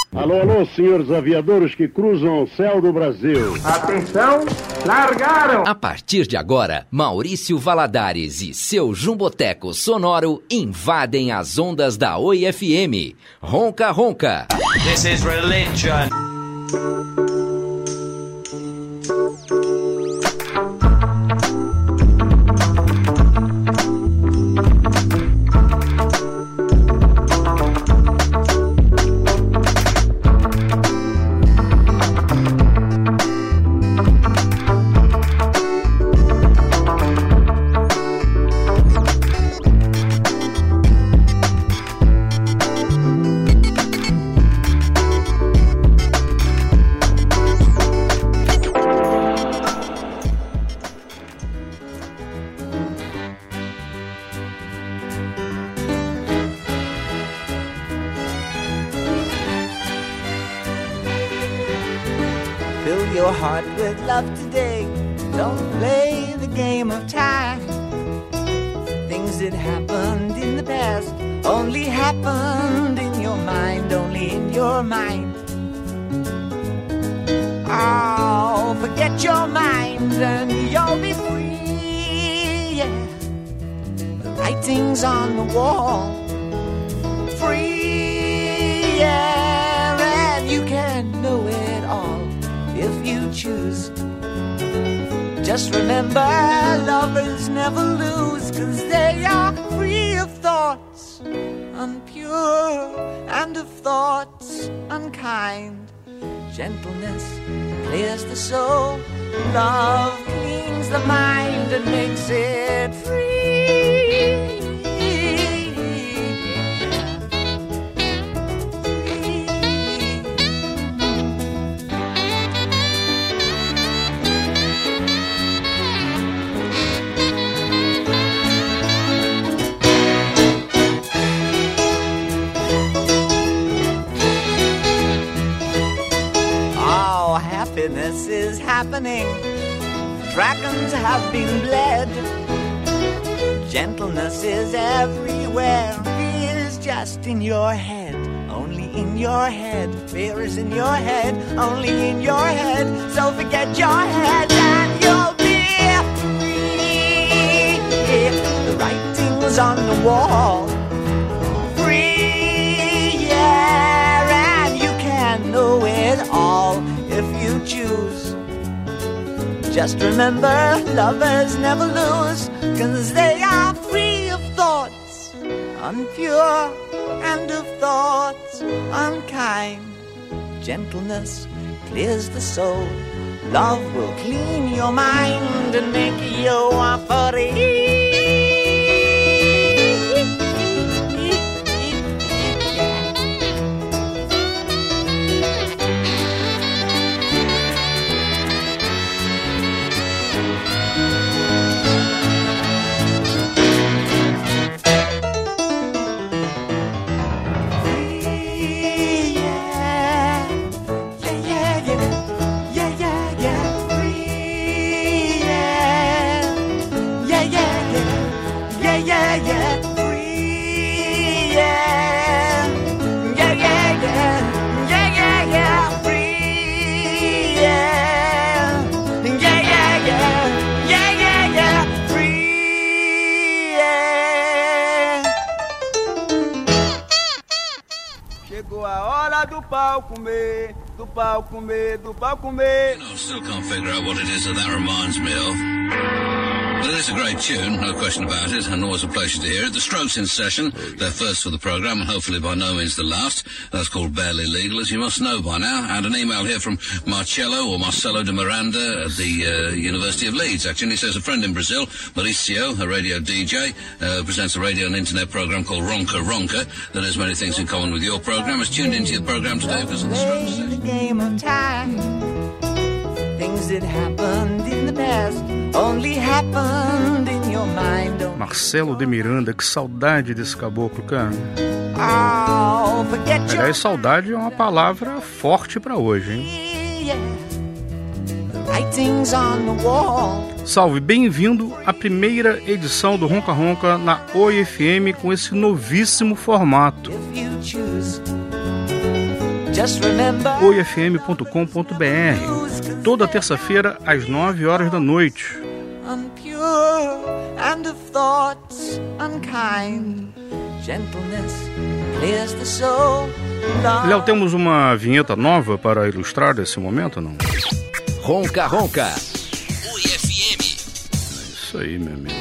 Alô, alô, senhores aviadores que cruzam o céu do Brasil. Atenção, largaram! A partir de agora, Maurício Valadares e seu jumboteco sonoro invadem as ondas da Oi FM. Ronca, ronca. This is religion. Fill your heart with love today. Don't play the game of time. Things that happened in the past only happened in your mind, only in your mind. Oh, forget your mind and you'll be free, yeah. The writing's on the wall. Free, yeah, and you can know it all if you choose. Just remember, lovers never lose, 'cause they are free of thoughts unpure and of thoughts unkind. Gentleness clears the soul, love cleans the mind and makes it free. Happiness is happening. Dragons have been bled. Gentleness is everywhere. Fear is just in your head, only in your head. Fear is in your head, only in your head. So forget your head and you'll be free. The writing was on the wall. Free, yeah, and you can know it all if you choose. Just remember, lovers never lose, 'cause they are free of thoughts unpure and of thoughts unkind. Gentleness clears the soul. Love will clean your mind and make you free. Chegou a hora do pau comer, do pau comer, do pau comer. I still can't figure out what it is that reminds me of. But it is a great tune, no question about it, and always a pleasure to hear it. The Strokes in session, their first for the programme, and hopefully by no means the last. That's called Barely Legal, as you must know by now. And an email here from Marcello de Miranda at the University of Leeds, actually. And he says a friend in Brazil, Mauricio, a radio DJ, presents a radio and internet programme called Ronca Ronca, that has many things in common with your programme. Has tuned into your programme today because of the Strokes session. The game of time. Things that happened in the past only happened in your mind. Marcelo de Miranda, que saudade desse caboclo, cara. Oh, forget your... Aliás, saudade é uma palavra forte pra hoje, hein? Salve, bem-vindo à primeira edição do Ronca Ronca na Oi FM com esse novíssimo formato. oifm.com.br, toda terça-feira às 9 horas da noite. And of thoughts unkind, gentleness clears the soul. Léo, temos uma vinheta nova para ilustrar esse momento, não? Ronca Ronca. Oi FM. Isso aí, meu amigo.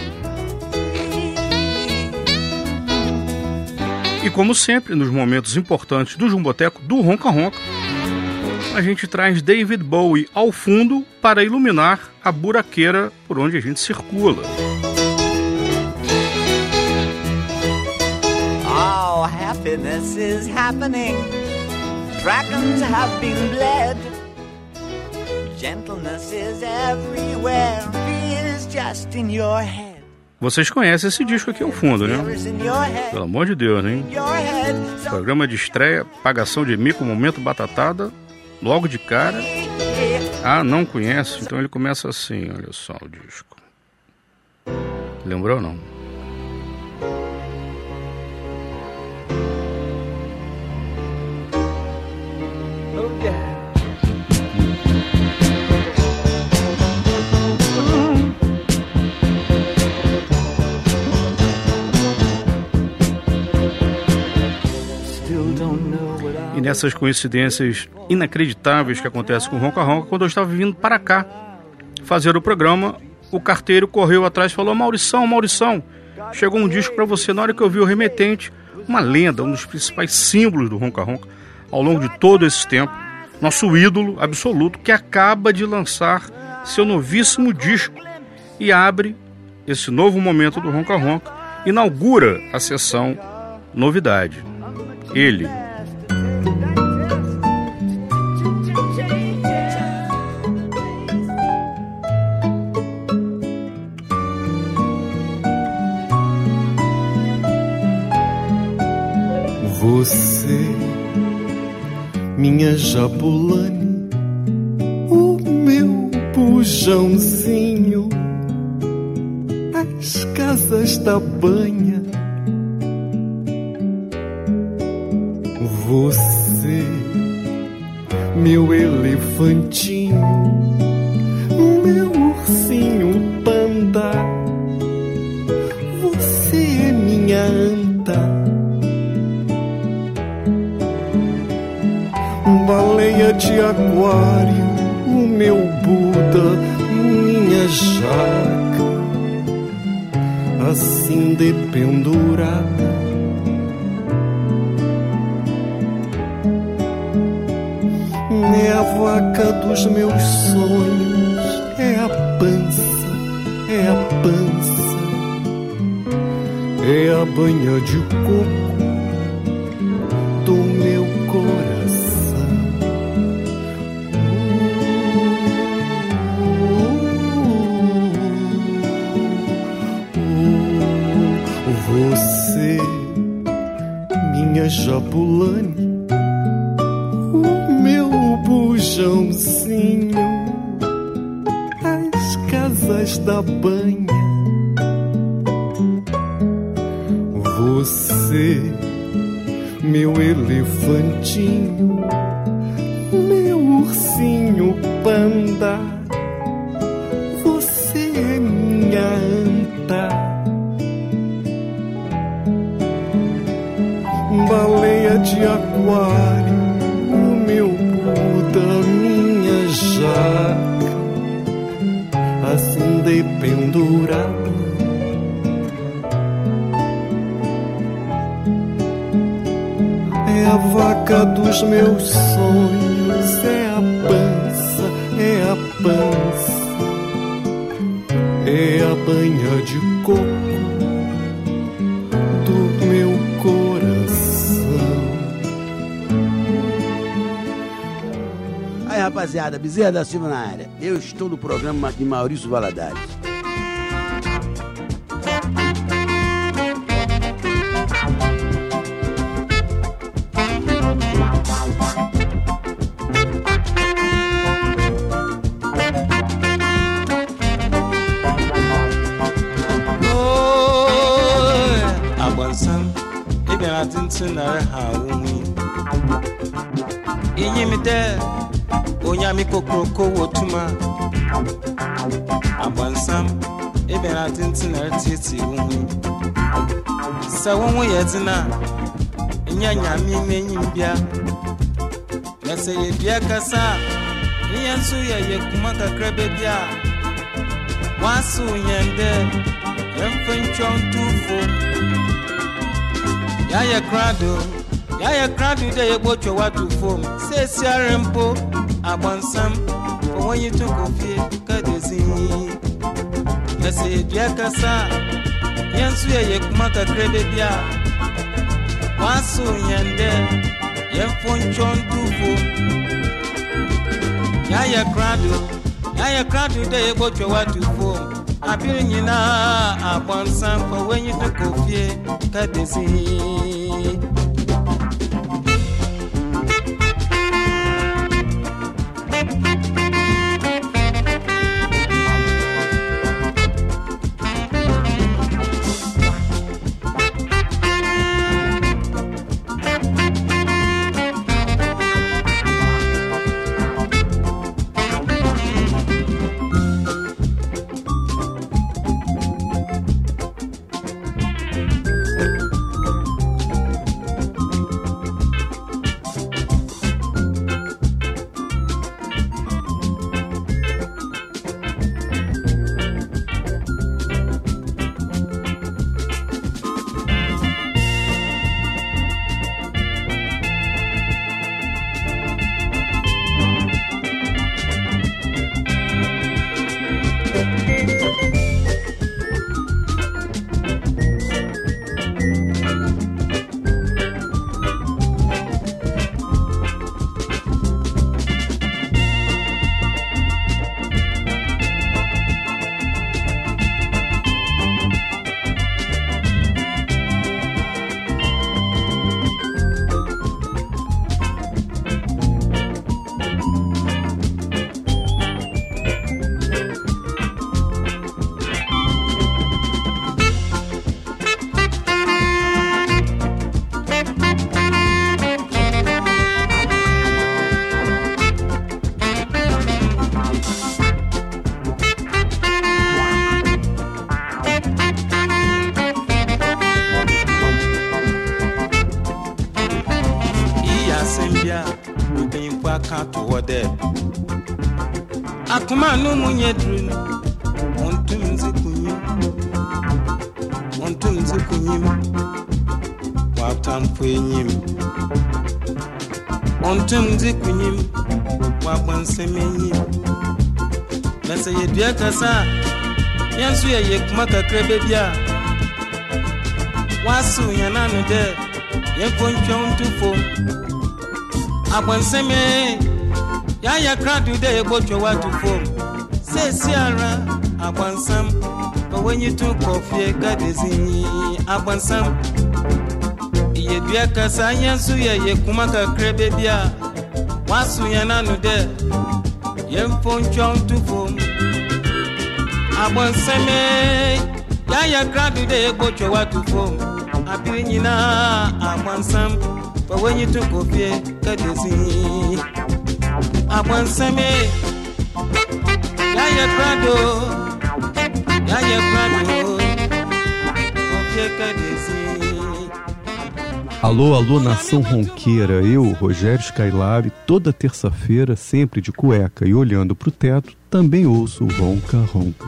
E como sempre, nos momentos importantes do Jumboteco do Ronca Ronca, a gente traz David Bowie ao fundo para iluminar a buraqueira por onde a gente circula. Oh, happiness is happening. Dragons have been bled. Gentleness is everywhere. Fear is just in your head. Vocês conhecem esse disco aqui ao fundo, né? Pelo amor de Deus, hein? Programa de estreia, pagação de mico, momento batatada, logo de cara. Ah, não conhece? Então ele começa assim, olha só o disco. Lembrou ou não? Oh, yeah. E nessas coincidências inacreditáveis que acontecem com o Ronca Ronca, quando eu estava vindo para cá fazer o programa, o carteiro correu atrás e falou: Maurição, chegou um disco para você. Na hora que eu vi o remetente, uma lenda, um dos principais símbolos do Ronca Ronca ao longo de todo esse tempo, nosso ídolo absoluto, que acaba de lançar seu novíssimo disco e abre esse novo momento do Ronca Ronca, inaugura a sessão Novidade. Ele. Você, minha Jabulani, o meu bujãozinho, as casas da banha. Você, meu elefantinho, meu ursinho panda. Você é minha anta, baleia de aquário, o meu Buda, minha jaca, assim dependurada. É a vaca dos meus sonhos, é a pança, é a pança, é a banha de coco do meu coração. Você, minha Jabulani, bujãozinho, as casas da banha. Você, meu elefantinho, meu ursinho panda. Você é minha anta, baleia de aquário, da minha jaca, assim dependurada. É a vaca dos meus sonhos, é a pança, é a pança, é a banha de coco do meu coração. Aí, rapaziada, Bezerra da Silva na área. Eu estou no programa de Maurício Valadares. Inyimide Onyami kokroko wotuma Abansam Eben atintin ertiti unwi Sa wonwo yetina Nyanyami menyimbia Nese yebia kasa Nyansu ye kumaka krebe bia Wasu nyende Emfenchon tufo Yaya krado de yebocho watu fom Se siarempo Abansam For when you took off here Kadezi Nese yebia kasa Nyansu ye kumaka krebe bia Wasu nyende Emfenchon tufo Yaya krado de yebocho watu fom Abiri nyina Abansam For when you took off here Kadezi Akuma no munyedru Montum zikunyim Watam fwenyim Montum zikunyim Wabansemenyim Nasa yedua kasa Yansu ye kumaka krebe bia Wasu yananu de Yeponchon tufo Abanseme Yaya kradu de yebocho watu fom Se siara Abansam But when you took coffee Kadezi Abansam Iye dua kasa Yansu ye kumaka krebe bia Wasu yananu de Yeponchon tufo Abanseme Yaya kradu de yebocho watu fom Abiri nyina Abansam But when you took coffee Kadezi Abansame Yaya Prado Alô, alô, nação ronqueira, eu, Rogério Skylab, toda terça-feira, sempre de cueca e olhando pro teto, também ouço o Ronca Ronca.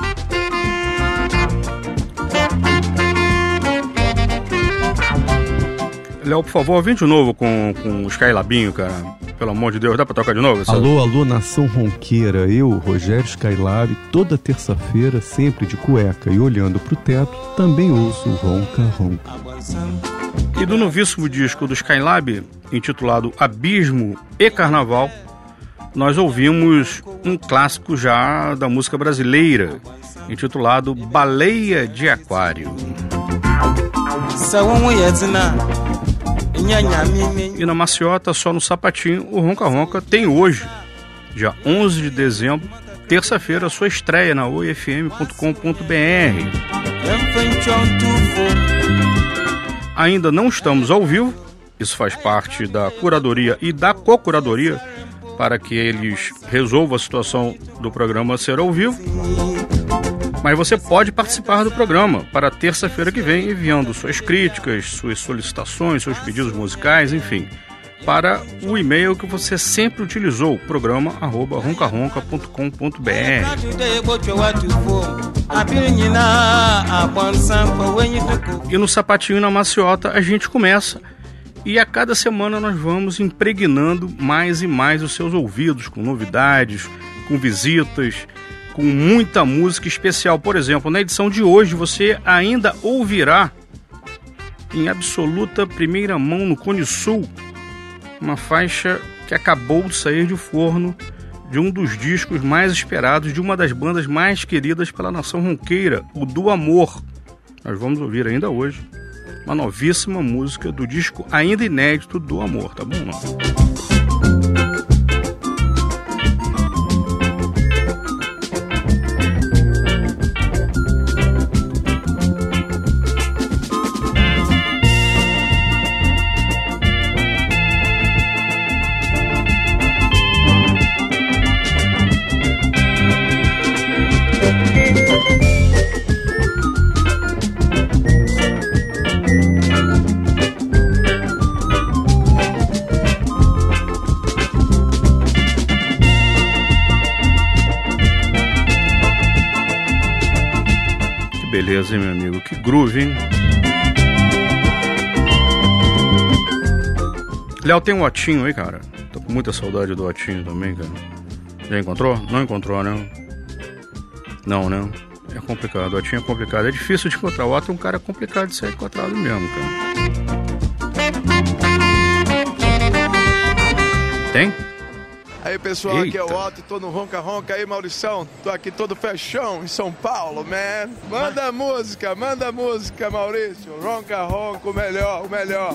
Léo, por favor, vem de novo com o Skylabinho, cara. Pelo amor de Deus, dá pra tocar de novo? Alô, alô, nação ronqueira, eu, Rogério Skylab, toda terça-feira, sempre de cueca e olhando pro teto, também ouço o Ronca Ronca. E do novíssimo disco do Skylab, intitulado Abismo e Carnaval, nós ouvimos um clássico já da música brasileira, intitulado Baleia de Aquário. E na maciota, só no sapatinho, o Ronca Ronca tem hoje, dia 11 de dezembro, terça-feira, sua estreia na oifm.com.br. Ainda não estamos ao vivo, Isso faz parte da curadoria e da co-curadoria para que eles resolvam a situação do programa ser ao vivo. Mas você pode participar do programa para terça-feira que vem, enviando suas críticas, suas solicitações, seus pedidos musicais, enfim, para o e-mail que você sempre utilizou, programa@roncaronca.com.br. E no Sapatinho na Maciota a gente começa, e a cada semana nós vamos impregnando mais e mais os seus ouvidos com novidades, com visitas, com muita música especial. Por exemplo, na edição de hoje você ainda ouvirá em absoluta primeira mão no Cone Sul uma faixa que acabou de sair de forno de um dos discos mais esperados de uma das bandas mais queridas pela nação ronqueira, o Do Amor. Nós vamos ouvir ainda hoje uma novíssima música do disco ainda inédito Do Amor, tá bom? Não? Beleza, hein, meu amigo? Que groove, hein? Léo, tem um Otinho aí, cara? Tô com muita saudade do Otinho também, cara. Já encontrou? Não encontrou, né? Não, né? É complicado, o Otinho é complicado. É difícil de encontrar. O Otto é um cara complicado de ser encontrado mesmo, cara. Tem? Aí pessoal, Eita. aqui é o Otto, tô no Ronca Ronca aí, Maurição. Tô aqui todo fechão em São Paulo, man. Manda música, Maurício. Ronca Ronca, o melhor, o melhor.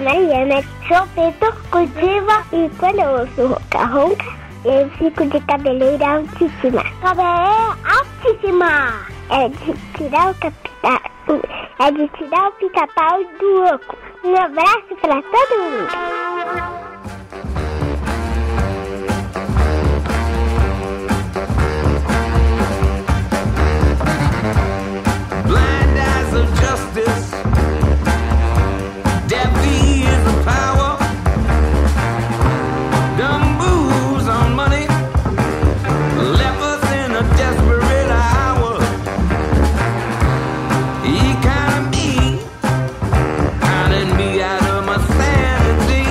Mariana, sou Pedro Curitiba e quando eu ouço Ronca Ronca, eu fico de cabeleira altíssima. Cabeleira altíssima! É de tirar o pica-pau do oco. Um abraço pra todo mundo. Blind eyes of justice, deaf ears of power, dumb moves on money, left us in a desperate hour. Economy, counting me out of my sanity.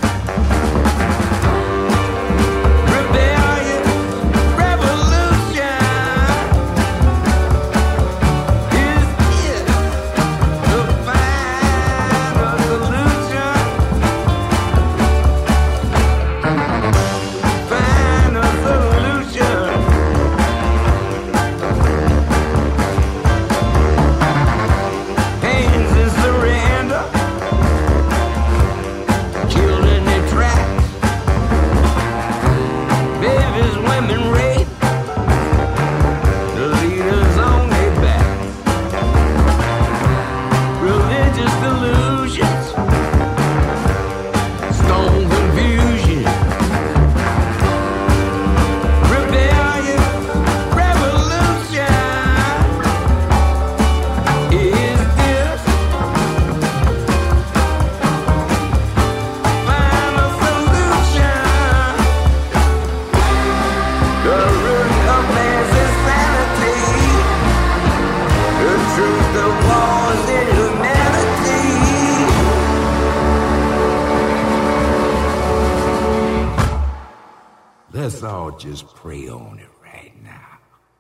Rebellion, revolution. Let's all just pray on it right now.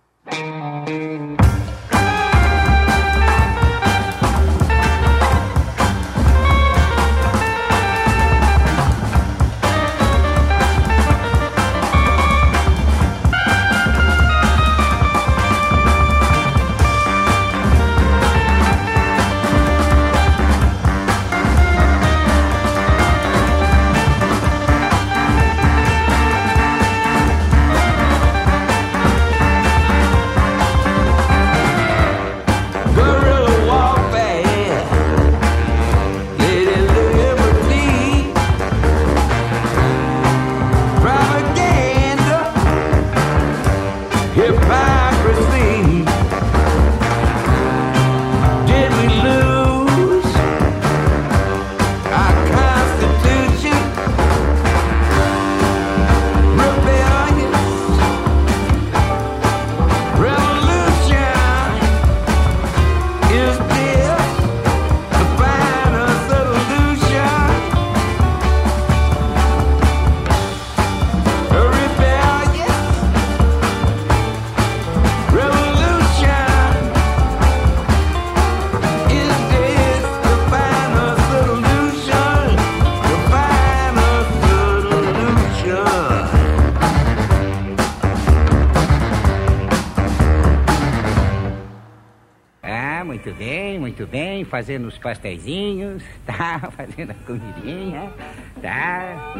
Muito bem, fazendo os pasteizinhos, tá? Fazendo a comidinha, tá?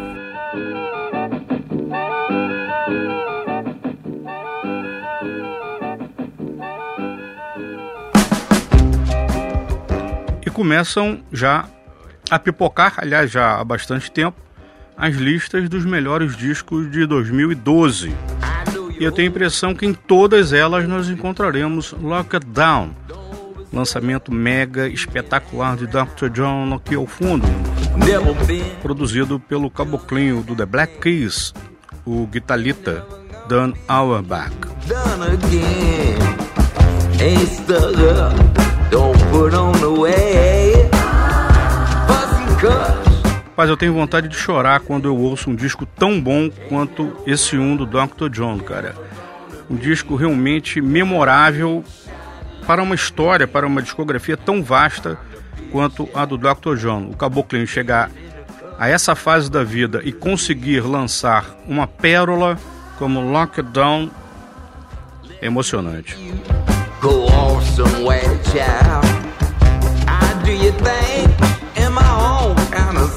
E começam já a pipocar, aliás, já há bastante tempo, as listas dos melhores discos de 2012. E eu tenho a impressão que em todas elas nós encontraremos Lock It Down, lançamento mega espetacular de Dr. John aqui ao fundo, produzido pelo caboclinho do The Black Keys, o guitarrista Dan Auerbach. Mas eu tenho vontade de chorar quando eu ouço um disco tão bom quanto esse do Dr. John, cara. Um disco realmente memorável para uma história, para uma discografia tão vasta quanto a do Dr. John. O caboclinho chegar a essa fase da vida e conseguir lançar uma pérola como Lock It Down é emocionante. Go on somewhere, child. I do your thing in my own kind of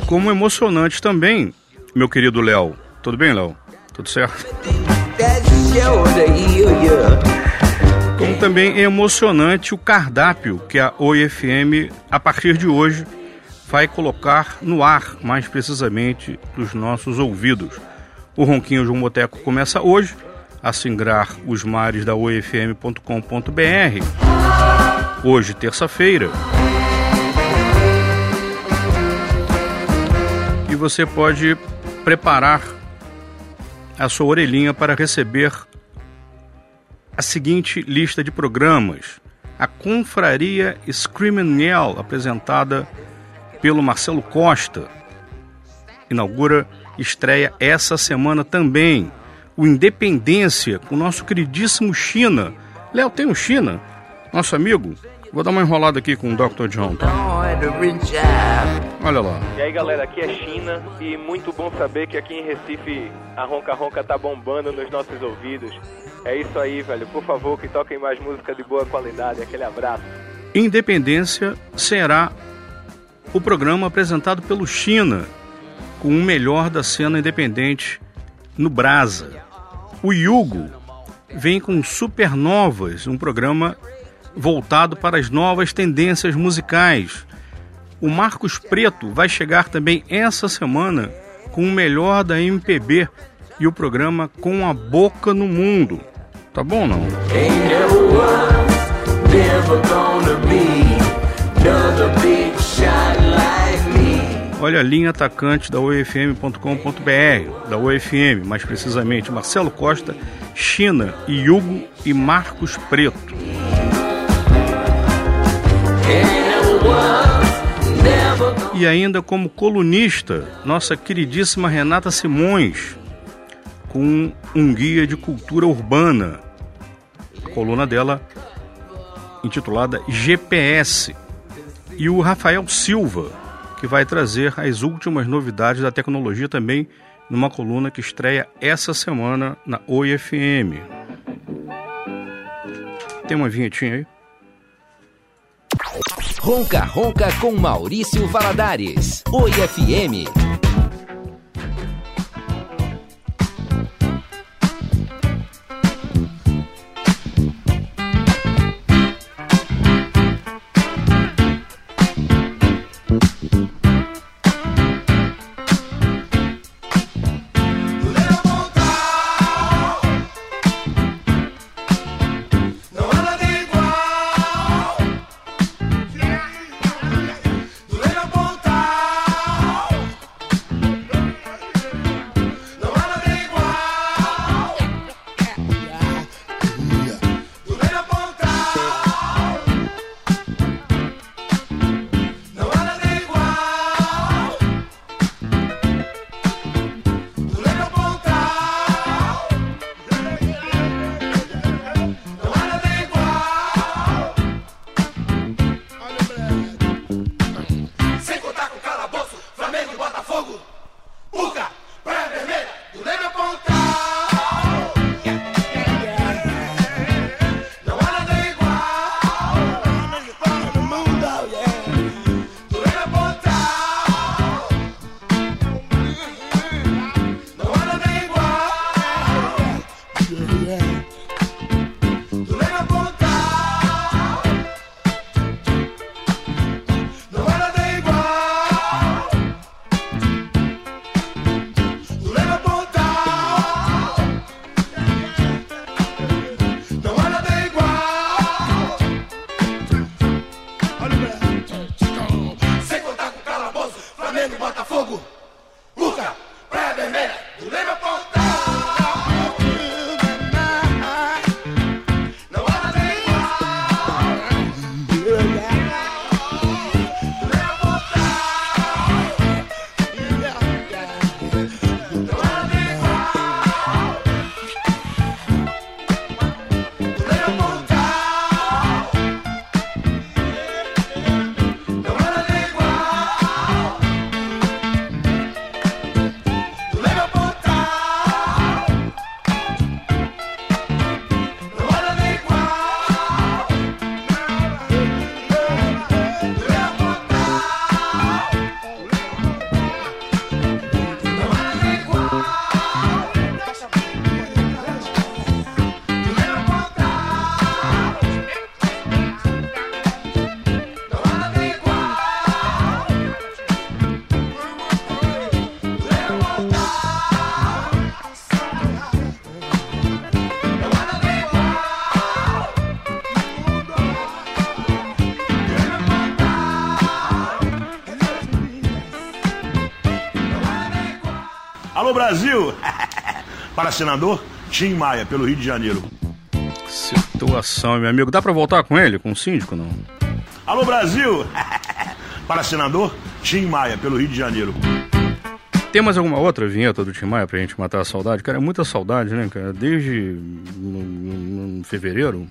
como emocionante também, meu querido Léo. Tudo bem, Léo? Tudo certo? Como também é emocionante o cardápio que a Oi FM, a partir de hoje, vai colocar no ar, mais precisamente, dos nossos ouvidos. O Ronquinho João Boteco começa hoje, a singrar os mares da oifm.com.br. Hoje, terça-feira. E você pode preparar a sua orelhinha para receber a seguinte lista de programas. A Confraria Screaming Yell, apresentada pelo Marcelo Costa, estreia essa semana também. O Independência, com o nosso queridíssimo China. Léo, tem o China, nosso amigo? Vou dar uma enrolada aqui com o Dr. John. Tá? Olha lá. E aí, galera, aqui é China e muito bom saber que aqui em Recife a Ronca Ronca tá bombando nos nossos ouvidos. É isso aí, velho. Por favor, que toquem mais música de boa qualidade. Aquele abraço. Independência será o programa apresentado pelo China, com o melhor da cena independente no Brasa. O Yugo vem com Supernovas, um programa voltado para as novas tendências musicais. O Marcos Preto vai chegar também essa semana com o melhor da MPB e o programa Com a Boca no Mundo. Tá bom ou não? Olha a linha atacante da oifm.com.br, da OFM, mais precisamente Marcelo Costa, China, Yugo e Marcos Preto. E ainda como colunista, nossa queridíssima Renata Simões, com um guia de cultura urbana, a coluna dela intitulada GPS. E o Rafael Silva, que vai trazer as últimas novidades da tecnologia também numa coluna que estreia essa semana na Oi FM. Tem uma vinhetinha aí? Ronca Ronca com Maurício Valadares. Oi FM. Brasil! Para senador, Tim Maia, pelo Rio de Janeiro. Situação, meu amigo. Dá pra voltar com ele, com o síndico, não? Alô, Brasil! Para senador, Tim Maia, pelo Rio de Janeiro. Tem mais alguma outra vinheta do Tim Maia pra gente matar a saudade? Cara, é muita saudade, né, cara? Desde no fevereiro.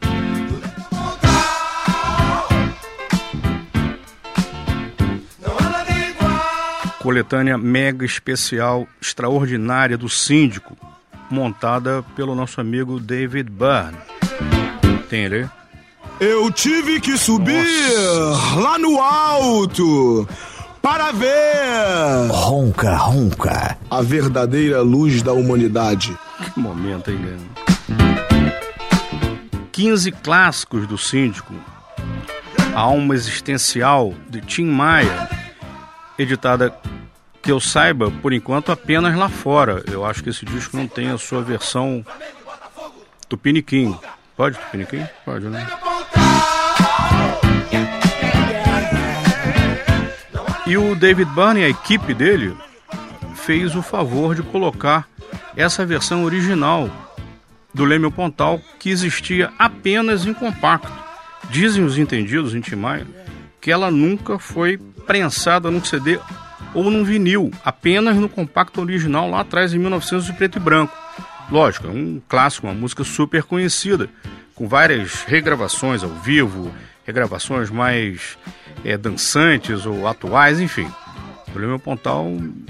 Coletânea mega especial, extraordinária do Síndico, montada pelo nosso amigo David Byrne. Tem ele aí? Eu tive que subir lá no alto para ver Ronca Ronca, a verdadeira luz da humanidade. Que momento, hein, né? 15 clássicos do Síndico, a alma existencial de Tim Maia, editada, que eu saiba, por enquanto, apenas lá fora. Eu acho que esse disco não tem a sua versão Tupiniquim. Pode, Tupiniquim? Pode, né? E o David Byrne, a equipe dele, fez o favor de colocar essa versão original do Leme ao Pontal, que existia apenas em compacto. Dizem os entendidos em Tim Maia que ela nunca foi prensada num CD ou num vinil, apenas no compacto original lá atrás, em 1900, de preto e branco. Lógico, é um clássico, uma música super conhecida, com várias regravações ao vivo, regravações mais dançantes ou atuais, enfim. O Leme ao Pontal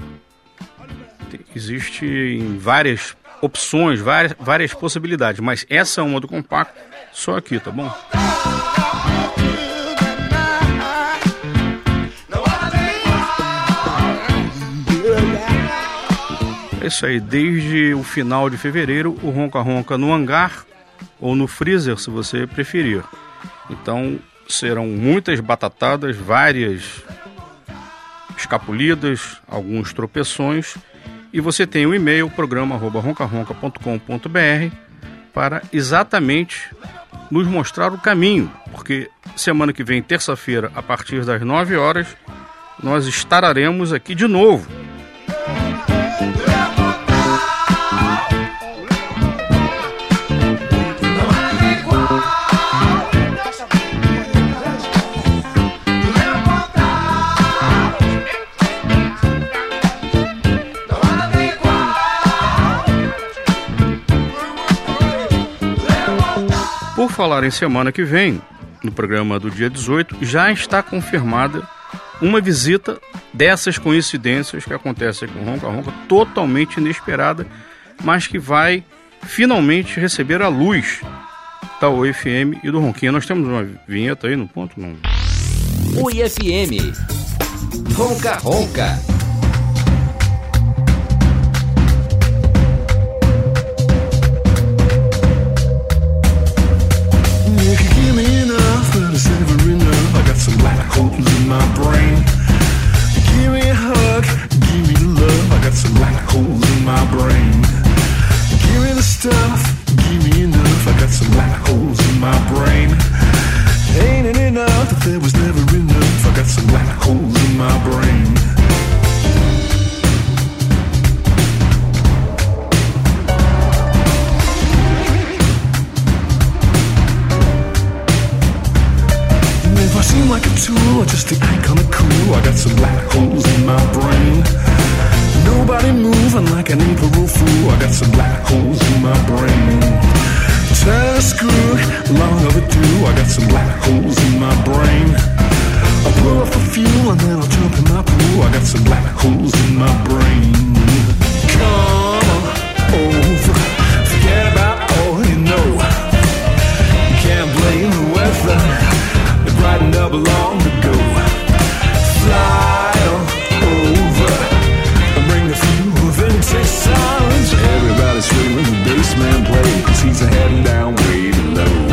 existe em várias opções, várias possibilidades, mas essa é uma do compacto, só aqui, tá bom? É isso aí, desde o final de fevereiro, o Ronca Ronca no hangar ou no freezer, se você preferir. Então, serão muitas batatadas, várias escapulidas, alguns tropeções, e você tem o e-mail, programa@roncaronca.com.br, para exatamente nos mostrar o caminho, porque semana que vem, terça-feira, a partir das 9 horas, nós estaremos aqui de novo. Por falar em semana que vem, no programa do dia 18, já está confirmada uma visita dessas coincidências que acontecem com o Ronca Ronca, totalmente inesperada, mas que vai finalmente receber a luz da OFM e do Ronquinha. Nós temos uma vinheta aí no ponto? Não. OFM Ronca Ronca. It's never enough. I got some black holes in my brain. Give me a hug, give me the love. I got some black holes in my brain. Give me the stuff, give me enough. I got some black holes in my brain. Ain't it enough if there was never enough? I got some black holes in my brain. I seem like a tool, I just think I ain't kinda cool. I got some black holes in my brain. Nobody moving like an April fool. I got some black holes in my brain. Turn a screw, long overdue. I got some black holes in my brain. I'll pull off the fuel and then I'll jump in my pool. I got some black holes in my brain. Come over, forget about all you know. You can't blame the weather. Brightened up long ago. Fly over and bring a few vintage sounds. Everybody screaming the bass man play, 'cause he's a heading down way below.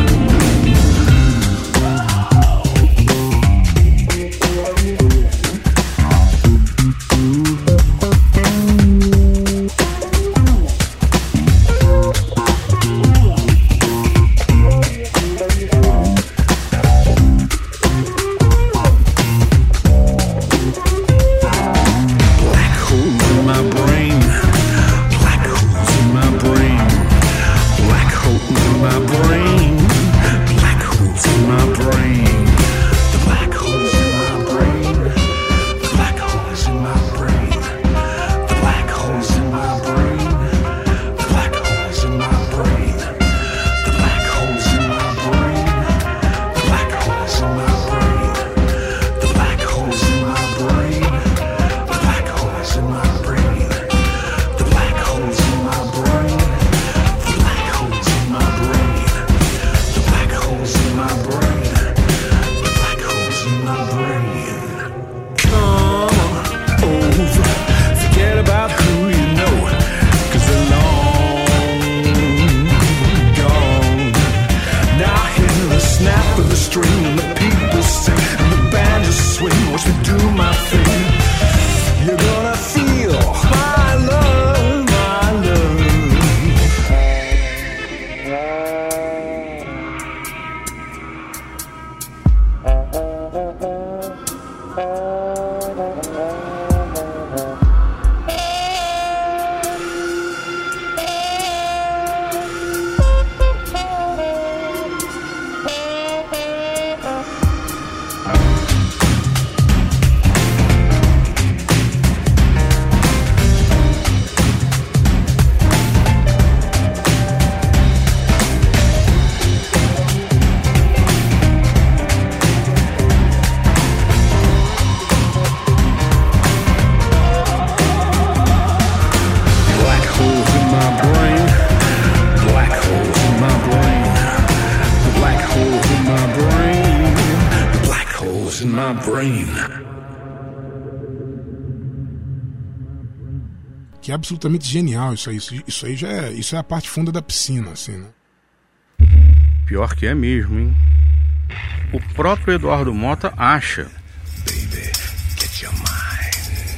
brain. Que é absolutamente genial isso aí. Isso aí isso é a parte funda da piscina, assim, né? Pior que é mesmo, hein? O próprio Eduardo Mota acha. Baby, get your mind.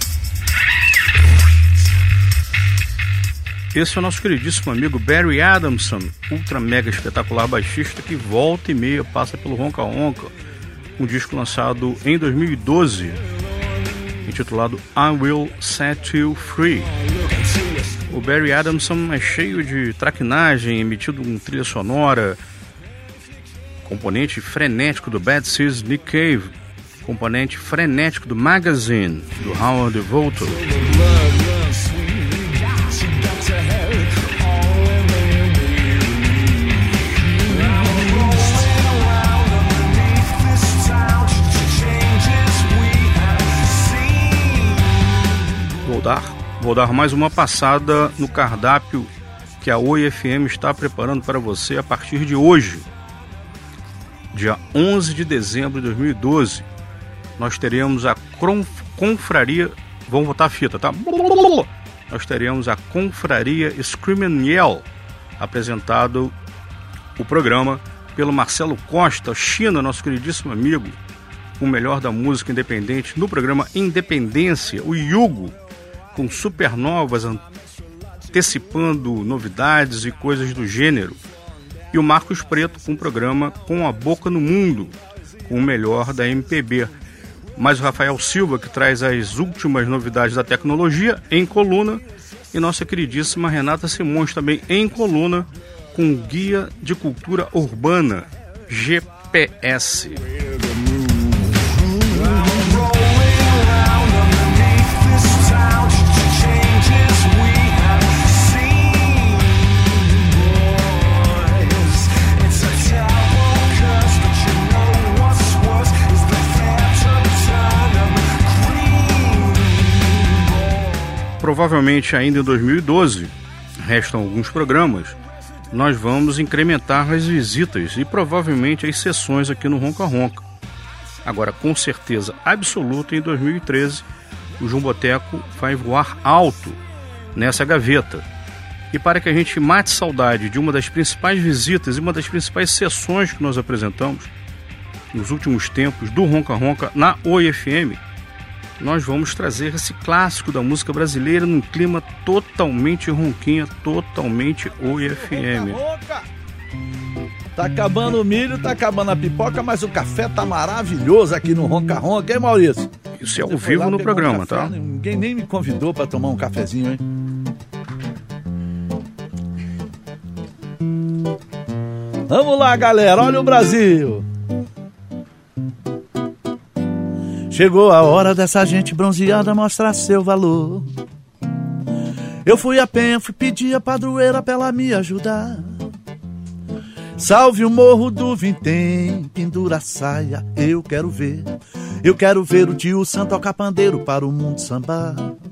Esse é o nosso queridíssimo amigo Barry Adamson, ultra mega espetacular baixista que volta e meia passa pelo Ronca Ronca, um disco lançado em 2012, intitulado I Will Set You Free. O Barry Adamson é cheio de traquinagem, emitido com trilha sonora, componente frenético do Bad Seeds Nick Cave, componente frenético do Magazine, do Howard Devoto. Vou dar mais uma passada no cardápio que a Oi FM está preparando para você a partir de hoje. Dia 11 de dezembro de 2012, nós teremos a confraria... Vamos botar a fita, tá? Nós teremos a confraria Scream & Yell, apresentado o programa pelo Marcelo Costa, China, nosso queridíssimo amigo, o melhor da música independente, no programa Independência, o Yugo, com supernovas antecipando novidades e coisas do gênero, e o Marcos Preto com o programa Com a Boca no Mundo, com o melhor da MPB. Mais o Rafael Silva, que traz as últimas novidades da tecnologia em coluna, e nossa queridíssima Renata Simões também em coluna, com o Guia de Cultura Urbana, GPS. Provavelmente ainda em 2012, restam alguns programas, nós vamos incrementar as visitas e provavelmente as sessões aqui no Ronca Ronca. Agora, com certeza absoluta, em 2013, o Jumboteco vai voar alto nessa gaveta. E para que a gente mate saudade de uma das principais visitas e uma das principais sessões que nós apresentamos nos últimos tempos do Ronca Ronca na Oi FM, nós vamos trazer esse clássico da música brasileira num clima totalmente ronquinha, totalmente Oi FM. Tá acabando o milho, tá acabando a pipoca, mas o café tá maravilhoso aqui no Ronca Ronca, hein, Maurício? Isso é ao vivo no programa, tá? Ninguém nem me convidou pra tomar um cafezinho, hein? Vamos lá, galera, olha o Brasil! Chegou a hora dessa gente bronzeada mostrar seu valor. Eu fui a Penha, fui pedir a padroeira pra ela me ajudar. Salve o morro do Vintém, pendura a saia, eu quero ver. Eu quero ver o tio Sam tocar pandeiro para o mundo sambar.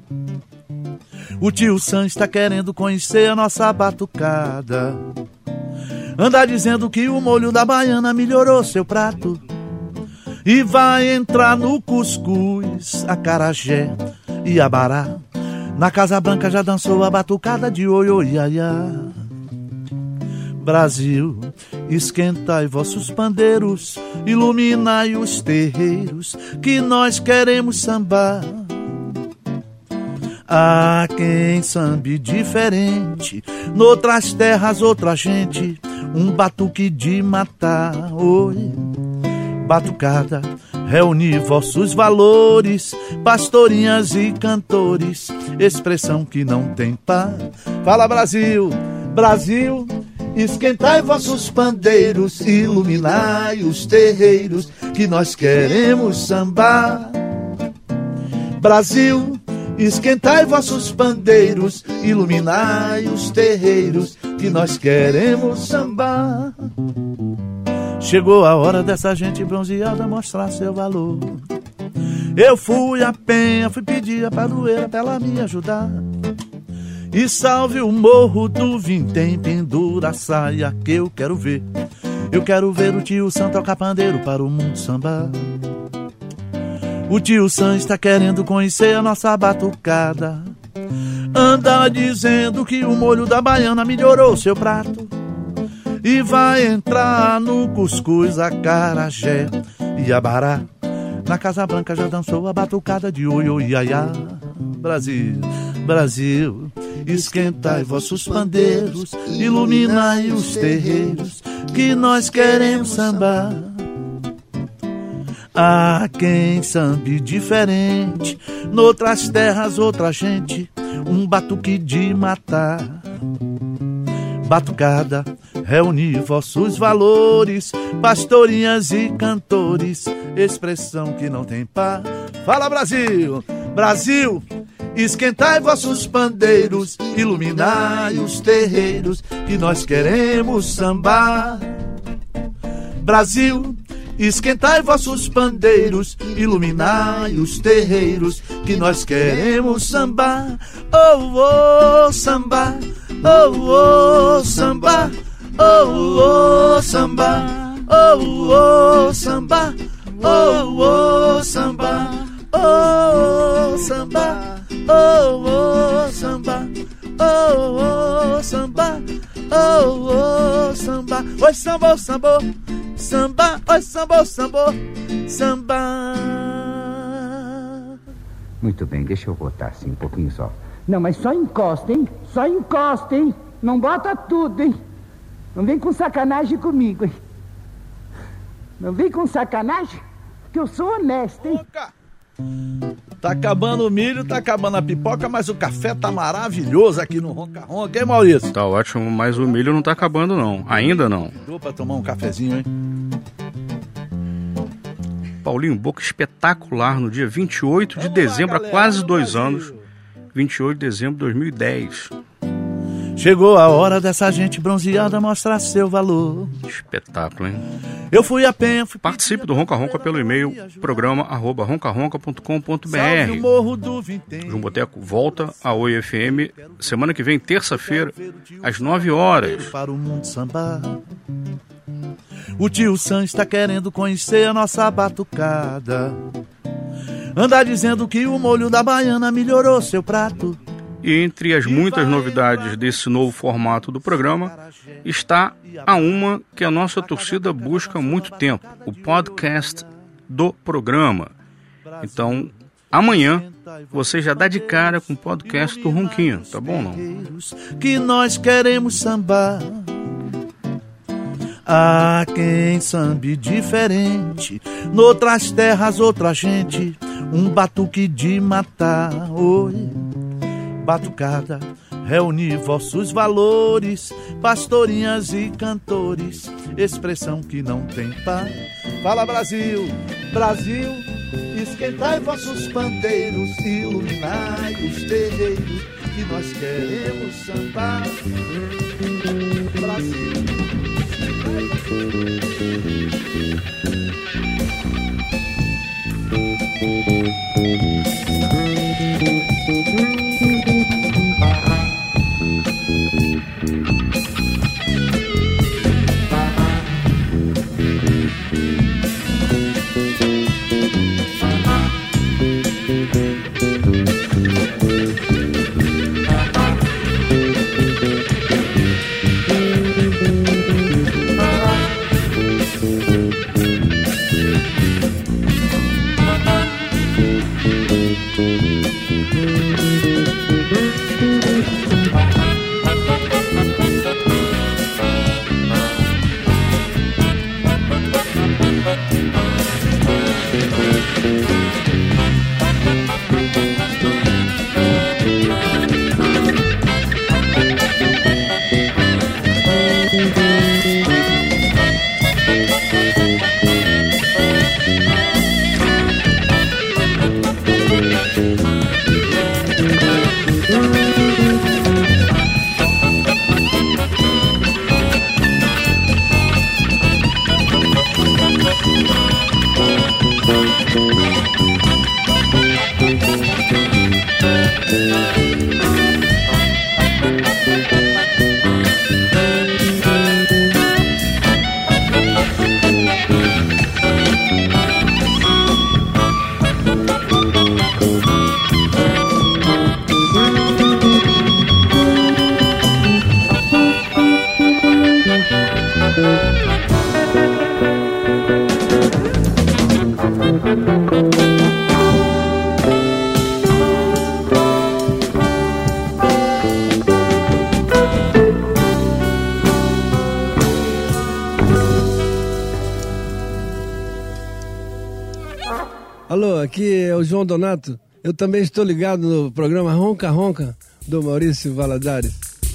O tio Sam está querendo conhecer a nossa batucada. Anda dizendo que o molho da baiana melhorou seu prato. E vai entrar no cuscuz, acarajé e abará. Na Casa Branca já dançou a batucada de oi, oi, iaiá. Brasil, esquentai vossos pandeiros, iluminai os terreiros, que nós queremos sambar. Há quem sambe diferente, noutras terras outra gente, um batuque de matar, oi. Batucada, reuni vossos valores, pastorinhas e cantores, expressão que não tem par. Fala Brasil, Brasil, esquentai vossos pandeiros, iluminai os terreiros, que nós queremos sambar. Brasil, esquentai vossos pandeiros, iluminai os terreiros, que nós queremos sambar. Chegou a hora dessa gente bronzeada mostrar seu valor. Eu fui a Penha, fui pedir a padroeira pra ela me ajudar. E salve o morro do Vintém, pendura a saia que eu quero ver. Eu quero ver o tio Sam tocar pandeiro para o mundo sambar. O tio Sam está querendo conhecer a nossa batucada. Anda dizendo que o molho da baiana melhorou seu prato. E vai entrar no cuscuz, acarajé e abará. Na Casa Branca já dançou a batucada de oi, oi, iaiá. Brasil, Brasil, esquentai vossos pandeiros, iluminai os terreiros, que nós queremos sambar. Há quem sambe diferente, noutras terras outra gente, um batuque de matar. Batucada, reunir vossos valores, pastorinhas e cantores, expressão que não tem par. Fala Brasil, Brasil, esquentai vossos pandeiros, iluminai os terreiros, que nós queremos sambar. Brasil, esquentai vossos pandeiros, iluminai os terreiros, que nós queremos sambar. Oh, oh, sambar, oh, oh, sambar, oh, oh, sambar, oh, oh, sambar, oh, oh, sambar, oh, oh, sambar, oh, oh, sambar, oh, oh, sambar, oh, oh, sambar. Oi, samba, samba, samba, oi, samba, samba, samba. Muito bem, deixa eu botar assim um pouquinho só. Não, mas só encosta, hein? Só encosta, hein? Não bota tudo, hein? Não vem com sacanagem comigo, hein? Não vem com sacanagem, que eu sou honesto, hein? Tá acabando o milho, tá acabando a pipoca, mas o café tá maravilhoso aqui no Ronca Ronca, hein, Maurício? Tá ótimo, mas o milho não tá acabando não, ainda não. Deu pra tomar um cafezinho, hein? Paulinho, boca espetacular no dia 28 de dezembro, há quase 2 anos. 28 de dezembro de 2010. Chegou a hora dessa gente bronzeada mostrar seu valor. Espetáculo, hein? Eu fui a Penha. Participe do Ronca Ronca pelo e-mail programa@roncaronca.com.br. Jumboteco volta a Oi FM semana que vem, terça-feira, às 9 horas. Para o mundo sambar. O tio Sam está querendo conhecer a nossa batucada. Anda dizendo que o molho da baiana melhorou seu prato. E entre as muitas novidades desse novo formato do programa, está a uma que a nossa torcida busca há muito tempo, o podcast do programa. Então, amanhã, você já dá de cara com o podcast do Ronquinho, tá bom não? Que nós queremos sambar. Há quem sambe diferente, noutras terras outra gente, um batuque de matar. Oi, batucada, reunir vossos valores, pastorinhas e cantores, expressão que não tem par. Fala Brasil, Brasil, esquentai vossos pandeiros, iluminai os terreiros, que nós queremos sambar. Brasil. Alô, aqui é o João Donato. Eu também estou ligado no programa Ronca Ronca, do Maurício Valadares.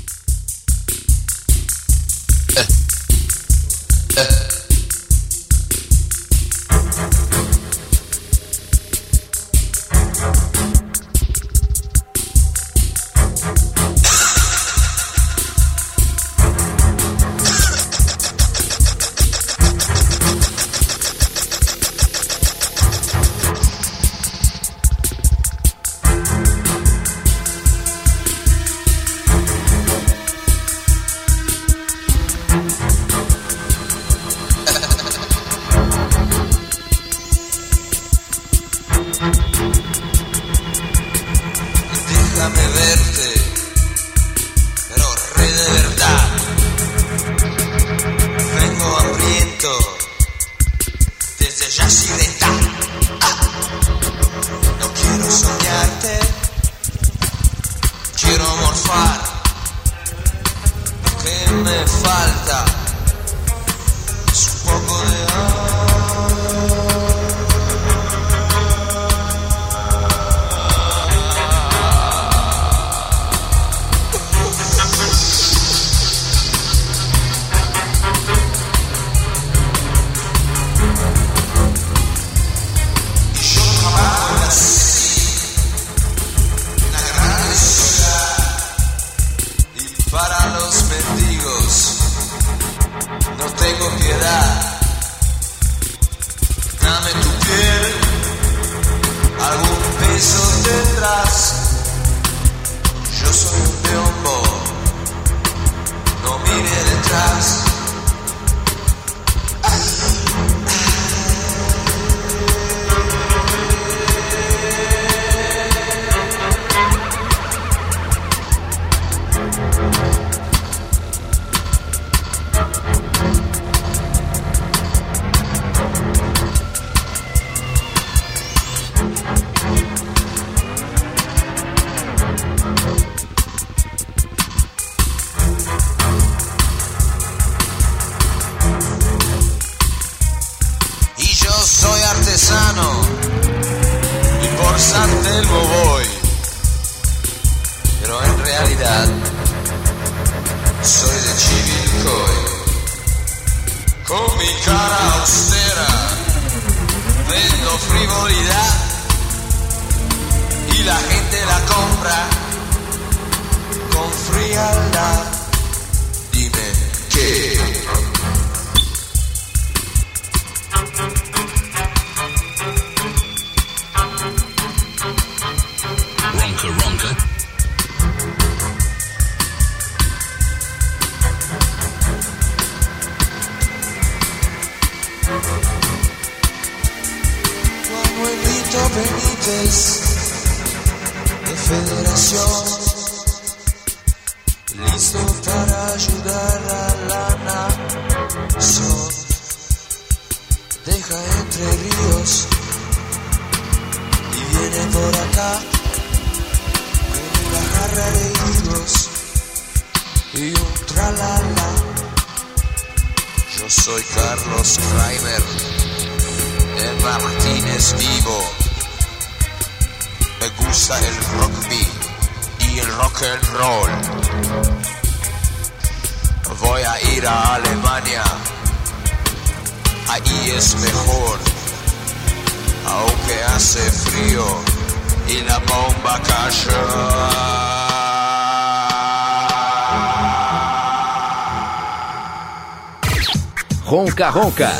Ronca Ronca.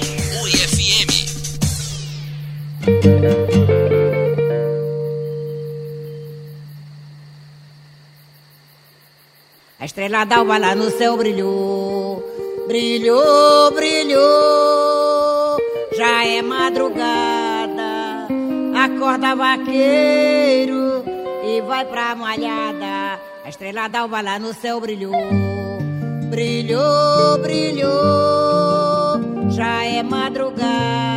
UFM. A estrela d'alva lá no céu brilhou, brilhou, brilhou. Já é madrugada, acorda vaqueiro e vai pra malhada. A estrela d'alva lá no céu brilhou, brilhou, brilhou. Já é madrugada,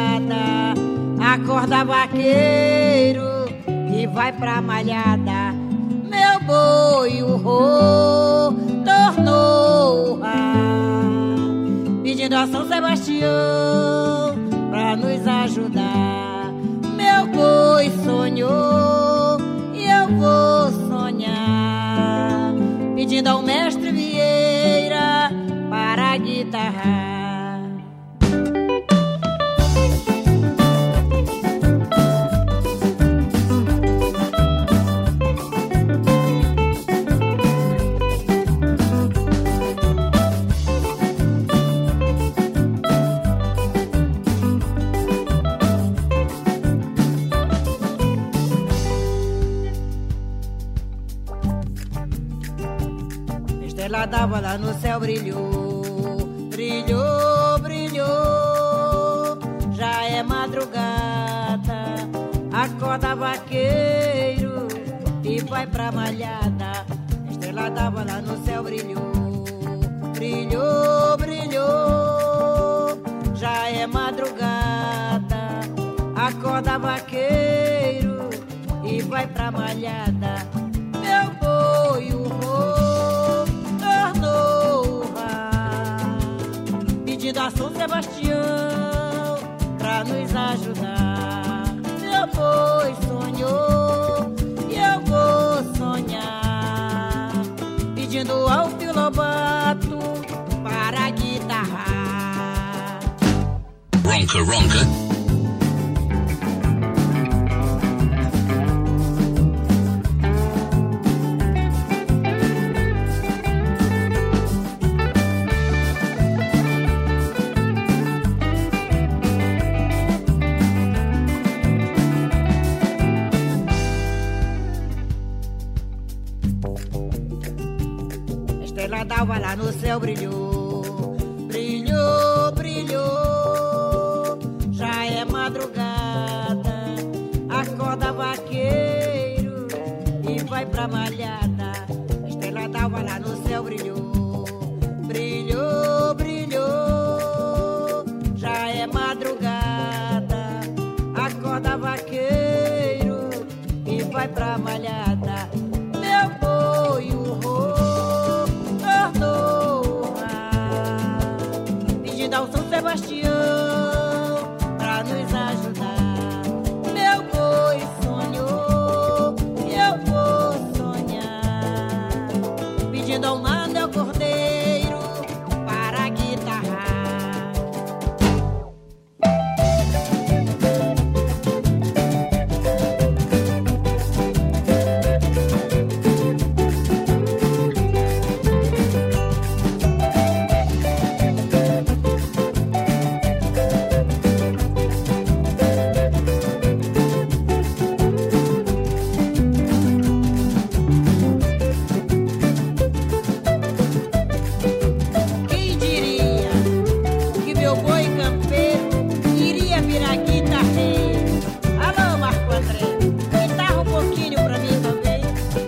acorda vaqueiro e vai pra malhada. Meu boi urrou, tornou pedindo a São Sebastião pra nos ajudar. Meu Meu boi sonhou e eu vou sonhar, pedindo ao mestre Vieira para a guitarra. Estrela d'alva lá no céu brilhou, brilhou, brilhou. Já é madrugada, acorda vaqueiro e vai pra malhada. Estrela d'alva lá no céu brilhou, brilhou, brilhou. Já é madrugada, acorda vaqueiro e vai pra malhada. Meu boi urrou, tornou urrar, pedindo a São Sebastião pra nos ajudar. Meu boi sonhou e eu vou sonhar, pedindo ao Pio Lobato para guitarrar. Ronca, ronca. Estrela d'alva lá no céu brilhou, brilhou, brilhou. Já é madrugada, acorda vaqueiro e vai pra malhada. Estrela d'alva lá no céu brilhou, brilhou, brilhou. Já é madrugada, acorda vaqueiro e vai pra malhada. Meu boi urrou, tornou urrar, pedindo ao São Sebastião pra nos ajudar. Meu boi sonhou e eu vou sonhar, pedindo ao Manuel Cordeiro para guitarrar. Quem diria que meu boi campeiro iria virar guitarreiro? Alô, Marco André, guitarra um pouquinho pra mim também.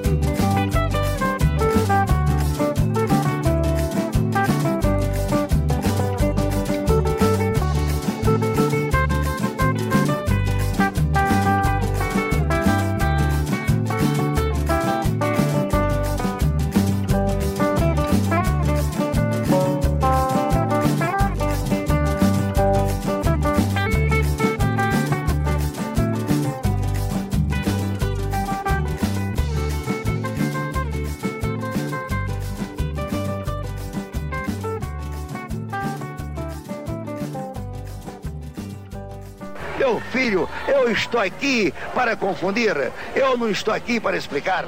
Meu filho, eu estou aqui para confundir. Eu não estou aqui para explicar.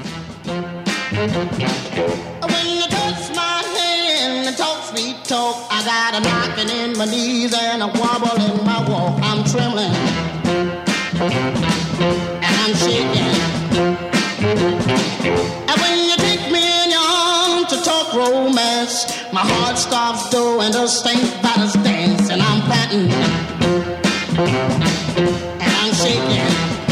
When you touch my hand and talk sweet talk, I got a knocking in my knees and a wobble in my walk. I'm trembling and I'm shaking. And when you take me in your arms to talk romance, my heart stops doing the St. Vitus dance, and I'm panting and I'm shaking.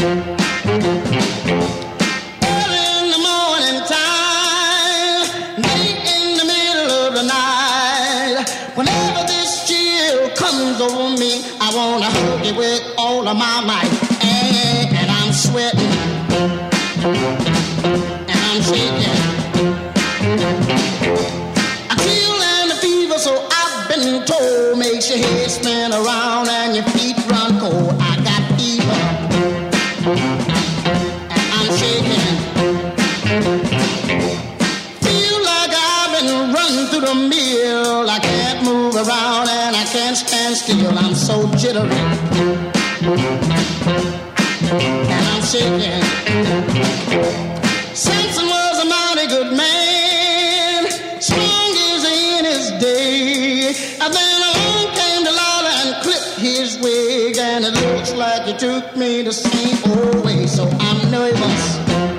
Early in the morning time, late in the middle of the night, whenever this chill comes over me, I wanna hug you with all of my might. And I'm sweating and I'm shaking. I feel and the fever, so I've been told, makes your head spin around and your feet run cold. I got fever around and I can't stand still. I'm so jittery and I'm shaking. Samson was a mighty good man, strong as in his day. And then along came Delilah and clipped his wig, and it looks like he took me the same old way. So I'm nervous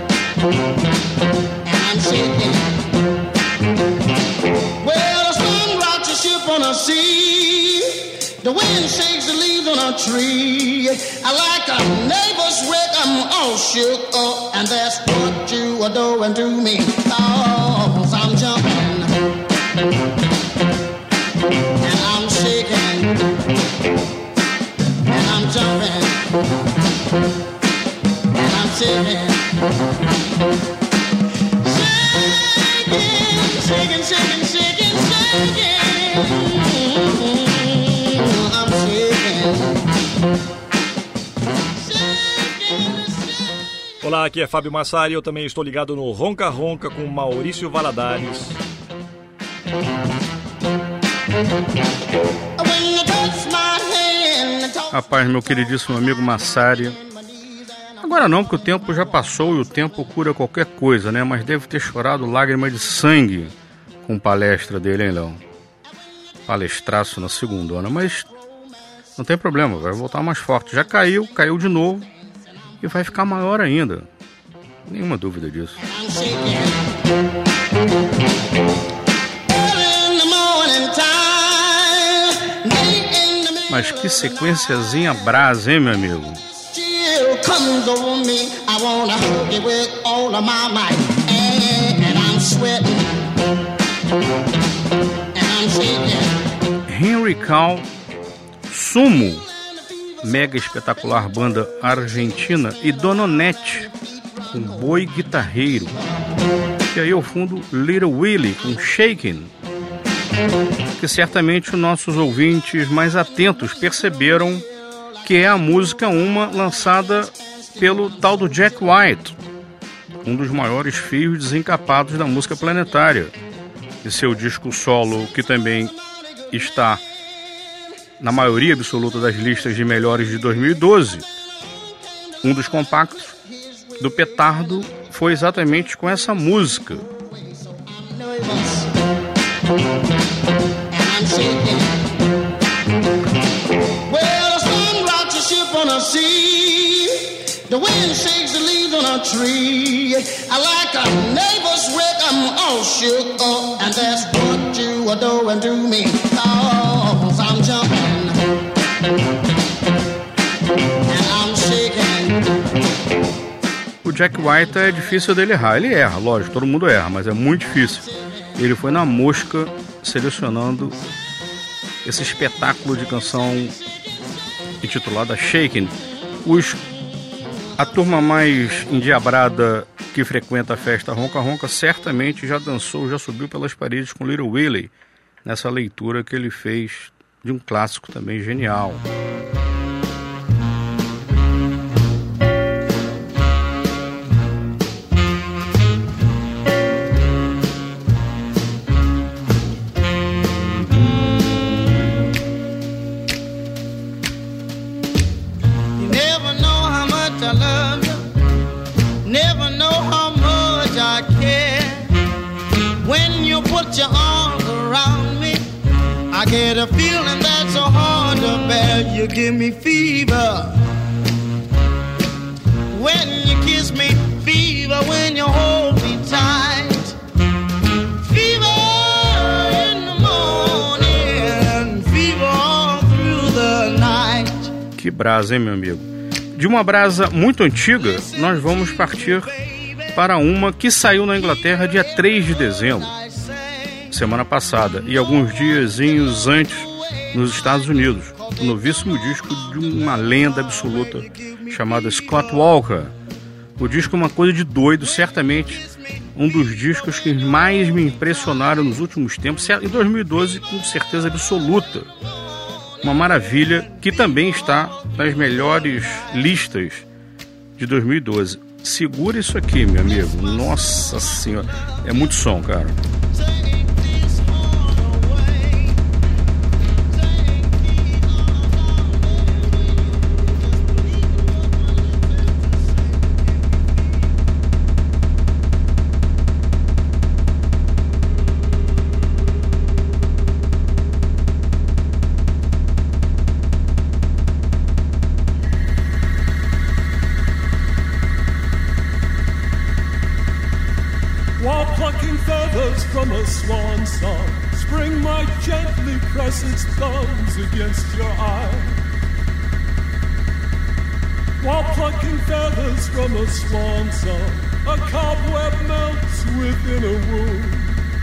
and I'm shaking. Well, the sun rocks a ship on a sea, the wind shakes the leaves on a tree. I like a neighbor's wreck, I'm all shook up, and that's what you are doing to me. 'Cause I'm jumping and I'm shaking and I'm jumping and I'm shaking. Shaking, shaking, shaking, shaking. I'm shaking. Olá, aqui é Fábio Massari, eu também estou ligado no Ronca Ronca com Maurício Valadares. Rapaz, meu queridíssimo amigo Massari, agora não, porque o tempo já passou e o tempo cura qualquer coisa, né? Mas deve ter chorado lágrima de sangue com palestra dele, hein, Léo? Palestraço na segundona, mas não tem problema, vai voltar mais forte. Já caiu de novo e vai ficar maior ainda. Nenhuma dúvida disso. Mas que sequenciazinha brasa, hein, meu amigo? Comes over me, I wanna hug you with all of my might, and I'm sweating, and I'm shaking. Henry Cal, Sumo, mega espetacular banda argentina, e Dona Onete, com boi guitarreiro. E aí ao fundo, Little Willie, com Shakin', que certamente os nossos ouvintes mais atentos perceberam que é a música uma lançada pelo tal do Jack White, um dos maiores fios desencapados da música planetária, e seu disco solo, que também está na maioria absoluta das listas de melhores de 2012. Um dos compactos do Petardo foi exatamente com essa música. On a sea, the wind shakes the leaves on a tree. I like a neighbor's wreck, I'm all shook up, and that's what you are doing to me. 'Cause I'm jumping and I'm shaking. O Jack White é difícil dele errar. Ele erra, lógico, todo mundo erra, mas é muito difícil. Ele foi na mosca selecionando esse espetáculo de canção intitulada Shakin'. A turma mais endiabrada que frequenta a festa Ronca Ronca certamente já dançou, já subiu pelas paredes com Little Willie, nessa leitura que ele fez de um clássico também genial. Your arms around me, I get a feeling that's so hard to bear. You give me fever when you kiss me, fever when you hold me tight, fever in the morning, fever all through the night. Que brasa, hein, meu amigo? De uma brasa muito antiga, nós vamos partir para uma que saiu na Inglaterra dia 3 de dezembro, semana passada, e alguns diazinhos antes nos Estados Unidos, o novíssimo disco de uma lenda absoluta chamada Scott Walker. O disco é uma coisa de doido, certamente um dos discos que mais me impressionaram nos últimos tempos, em 2012 com certeza absoluta. Uma maravilha que também está nas melhores listas de 2012. Segura isso aqui, meu amigo. Nossa senhora, é muito som, cara. swan song. Spring might gently press its thumbs against your eye, while plucking feathers from a swan song. A cobweb melts within a wound,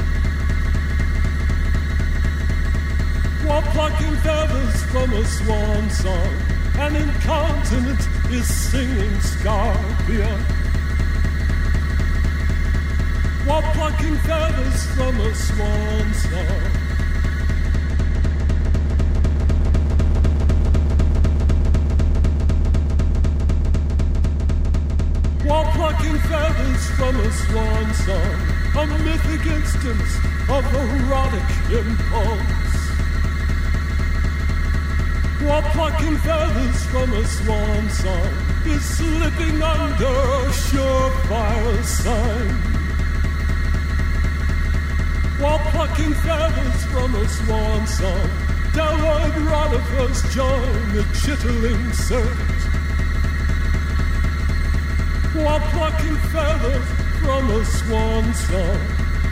while plucking feathers from a swan song. An incontinent is singing Scarpia, while plucking feathers from a swan song. While plucking feathers from a swan song, a mythic instance of erotic impulse. While plucking feathers from a swan song is slipping under a surefire sign. While plucking feathers from a swan song, delloid rodifers join the chitterling search. While plucking feathers from a swan song.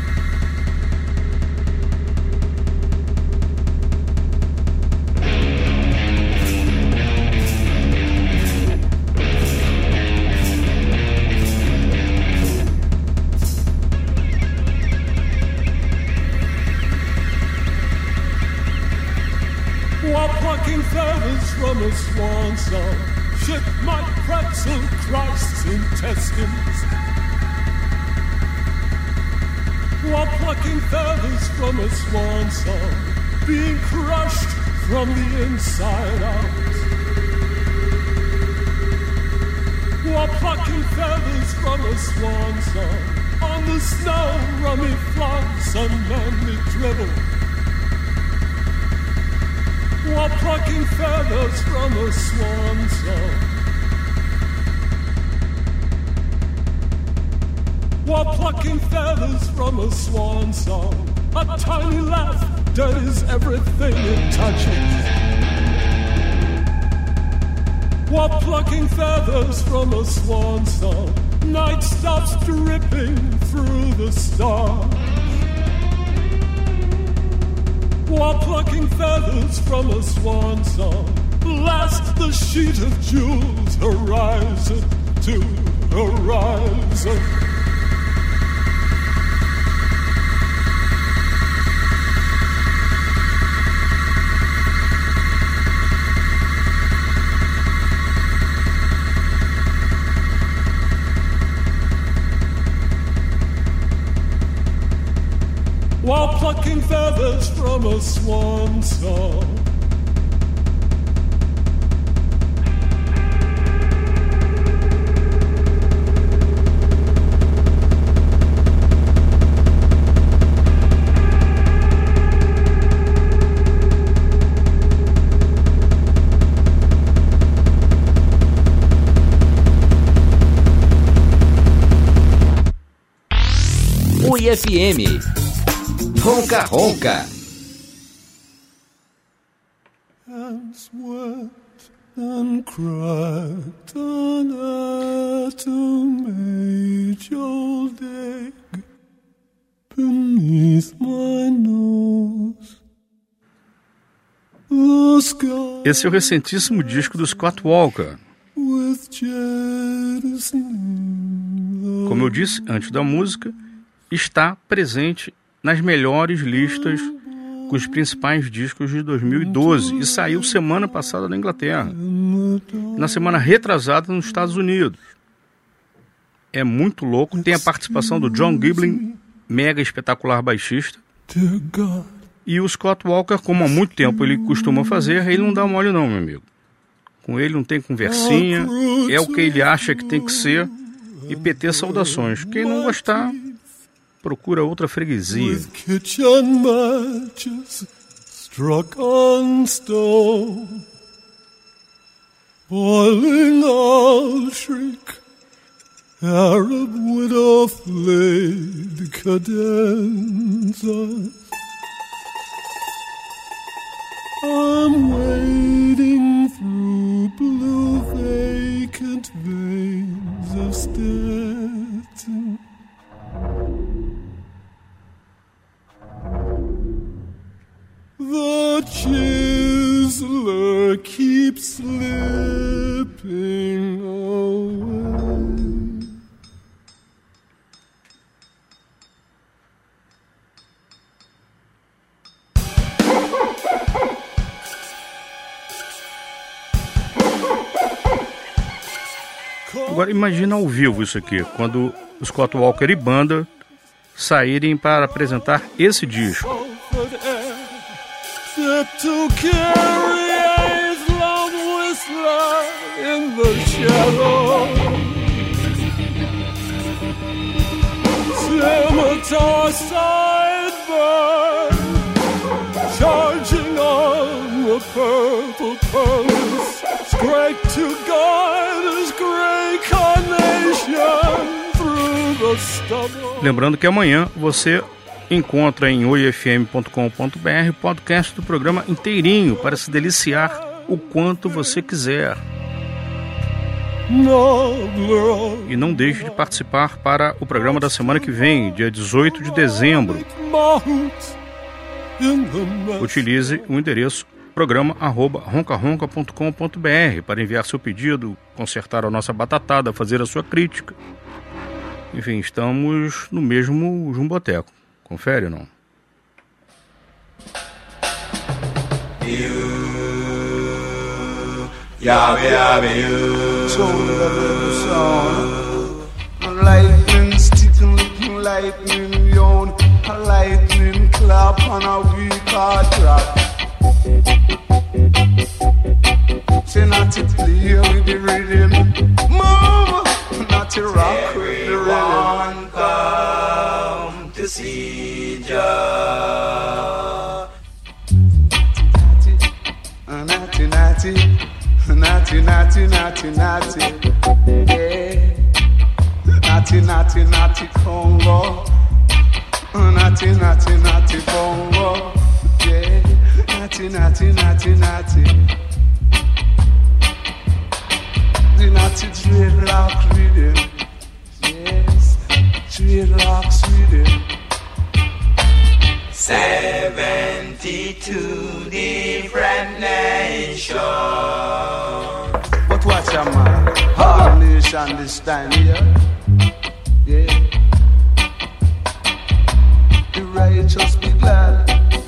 While plucking feathers from a swan song, shit might pretzel Christ's intestines. While plucking feathers from a swan song, being crushed from the inside out. While plucking feathers from a swan song, on the snow rummy flaunts unmanly dribble. While plucking feathers from a swan song. While plucking feathers from a swan song, a tiny laugh dirties everything it touches. While plucking feathers from a swan song, night stops dripping through the stars. While plucking feathers from a swan song, blast the sheet of jewels horizon to horizon. While plucking feathers from a swan song. Oi FM. Ronca Ronca. And sweat and cried on atom age old egg beneath my nose. Esse é o recentíssimo disco do Scott Walker. Como eu disse antes da música, está presente nas melhores listas com os principais discos de 2012 e saiu semana passada na Inglaterra, na semana retrasada nos Estados Unidos. É muito louco, tem a participação do John Giblin, mega espetacular baixista, e o Scott Walker, como há muito tempo ele costuma fazer, ele não dá mole não, meu amigo. Com ele não tem conversinha, é o que ele acha que tem que ser, e PT saudações. Quem não gostar, procura outra freguesia. With kitchen matches struck on stone, boiling I'll shriek, Arab widow flayed cadenzas. I'm wading through blue vacant veins of Stetson. the chiseler keeps slipping away. Agora imagina ao vivo isso aqui, quando o Scott Walker e banda saírem para apresentar esse disco. To carry a long whistler in the shadow. Scimitar sideburn, charging on the purple pulse, straight to guide his grey carnation through the stubble. Lembrando que amanhã você encontra em oifm.com.br o podcast do programa inteirinho para se deliciar o quanto você quiser. E não deixe de participar para o programa da semana que vem, dia 18 de dezembro. Utilize o endereço programa@roncaronca.com.br para enviar seu pedido, consertar a nossa batatada, fazer a sua crítica. Enfim, estamos no mesmo Jumboteco. Confere ou não? Lightning sticking, looking lightning yawn. A lightning clap on a weak hard trap. Say not to play with the rhythm, move, not to rock with the rhythm. Come to see Jah. Natty, natty, natty, natty, natty, natty, yeah. Natty, natty, natty, Congo. Natty, natty, natty, Congo, yeah. Natty, natty, natty, natty. The natty dreadlock rhythm, yes. Dreadlocks rhythm. 72 different nations. But watch a man, all nation this time here, yeah. The righteous be glad.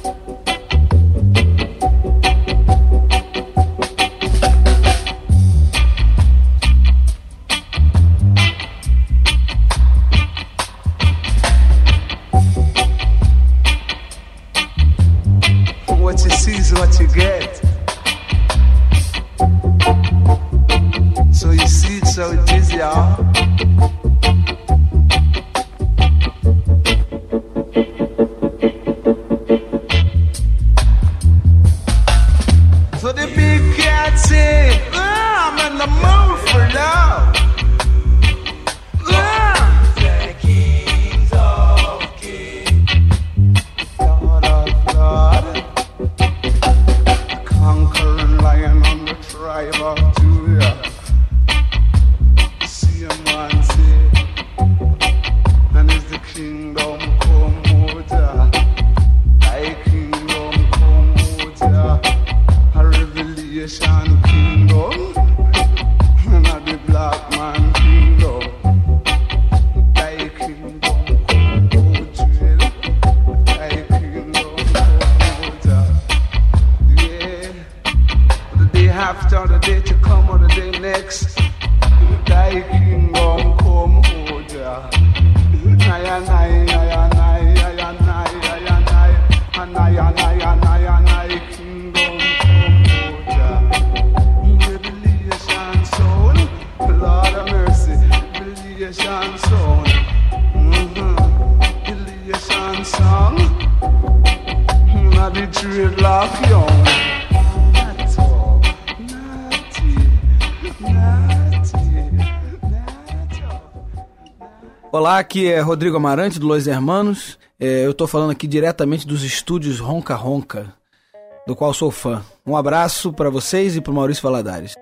What you see is what you get. So you see it, so it is, y'all. So the big cat say, I'm in the mood for love. The kings of kings, Lord of lords, conquering lion on the tribe of Judah. See a man say, and is the kingdom come, O Jah. Thy kingdom come, O Jah. A revelation kingdom, and a the black man kingdom. Thy kingdom come, O Jah. Thy kingdom come, O Jah. Yeah. The day after, the day to come, or the day next. Thy kingdom come, O Jah. Kingdom come, O Jah. Revelation sound, Lord of mercy. Revelation sound, Revelation song. Not the dreadlock young. That's all. Natty, natty. Olá, aqui é Rodrigo Amarante, do Los Hermanos. Eu tô falando aqui diretamente dos estúdios Ronca Ronca, do qual sou fã. Um abraço para vocês e pro Maurício Valadares.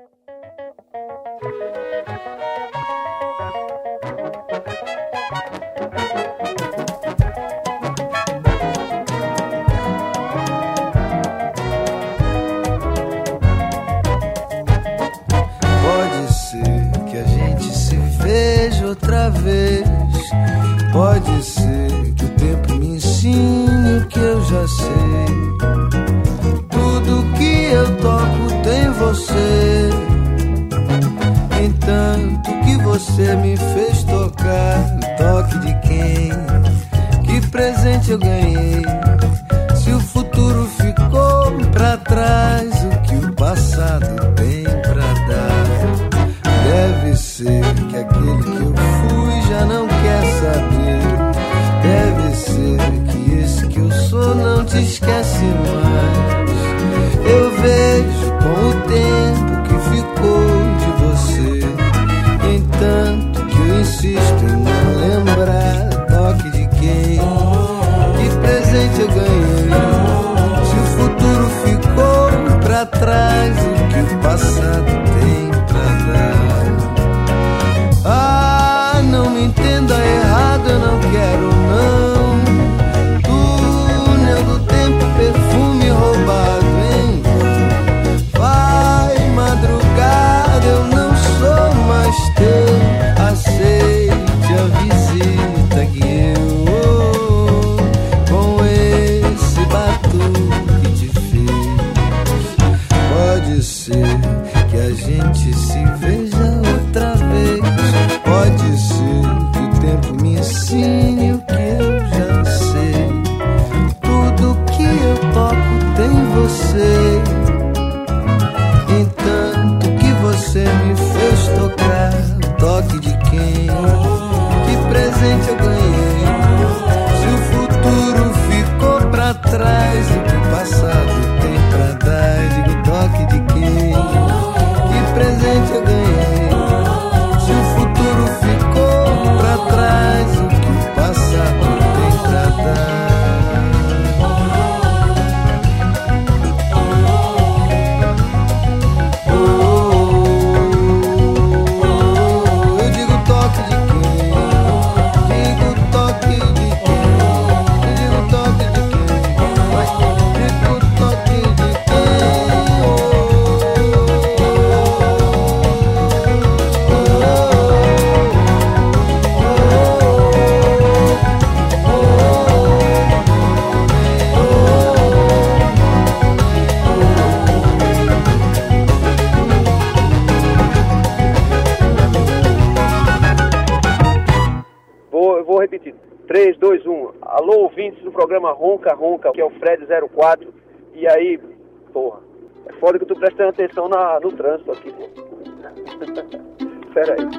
Pode ser que o tempo me ensine o que eu já sei. Tudo que eu toco tem você. Entanto que você me fez tocar, o toque de quem? Que presente eu ganhei? Se o futuro ficou pra trás, o que o passado tem pra dar? Deve ser que aquele que eu fui já não quer saber. Deve ser que esse que eu sou não te esquece mais. Eu vejo com o tempo que ficou de você. Entanto que eu insisto em não lembrar, toque de quem? Que presente eu ganhei? Se o futuro ficou pra trás, o que o passado tem pra dar? Ah, não me entenda errado, eu não quero não. Túnel do tempo, perfume roubado em vão. Vai madrugada, eu não sou mais teu. Aceite a visita que eu com esse batuque te fiz. Pode ser que a gente se veja outra vez. Pode ser que o tempo me ensine o que eu já sei. Tudo que eu toco tem você. Entanto que você me fez tocar, o toque de quem? Que presente eu ganhei? Se o futuro ficou pra trás, o que o passado tem pra dar? Digo, toque de quem? Que presente eu ganhei? Se o futuro ficou pra trás, o que o passado tem pra dar? Eu digo toque de quem? Digo toque de quem? Eu digo toque de quem? Digo toque de Vou repetir. 3, 2, 1. Alô, ouvintes do programa Ronca Ronca, que é o Fred 04. E aí, porra, é foda que eu tô prestando atenção no trânsito aqui, pô. Pera aí.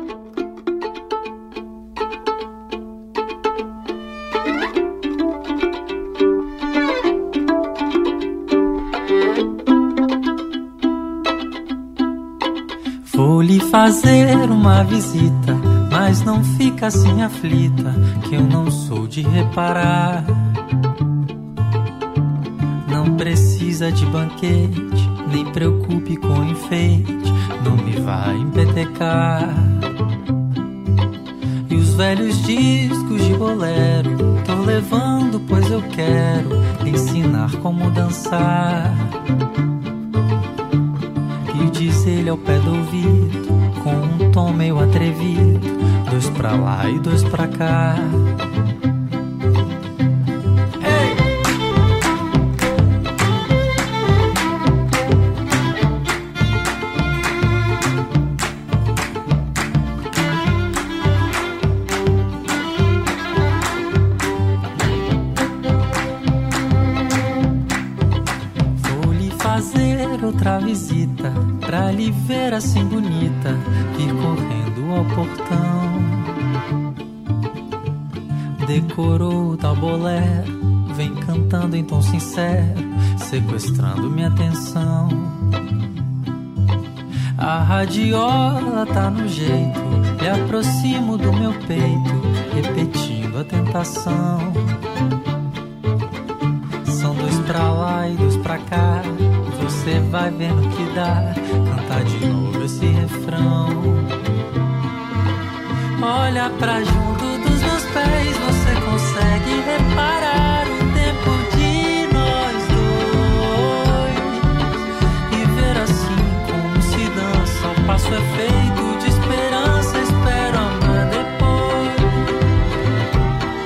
Vou lhe fazer uma visita, mas não fica assim aflita, que eu não sou de reparar. Não precisa de banquete, nem preocupe com enfeite, não me vai empetecar. E os velhos discos de bolero tô levando, pois eu quero ensinar como dançar. E diz ele ao pé do ouvido, com um tom meio atrevido, 2 pra lá e 2 pra cá. Outra visita, pra lhe ver assim bonita, ir correndo ao portão. Decorou o tal bolero, vem cantando em tom sincero, sequestrando minha atenção. A radiola tá no jeito, lhe aproximo do meu peito, repetindo a tentação. São 2 pra lá e 2 pra cá, você vai vendo que dá, cantar de novo esse refrão. Olha pra junto dos meus pés, você consegue reparar o tempo de nós dois, e ver assim como se dança, o passo é feito de esperança, espero amar depois.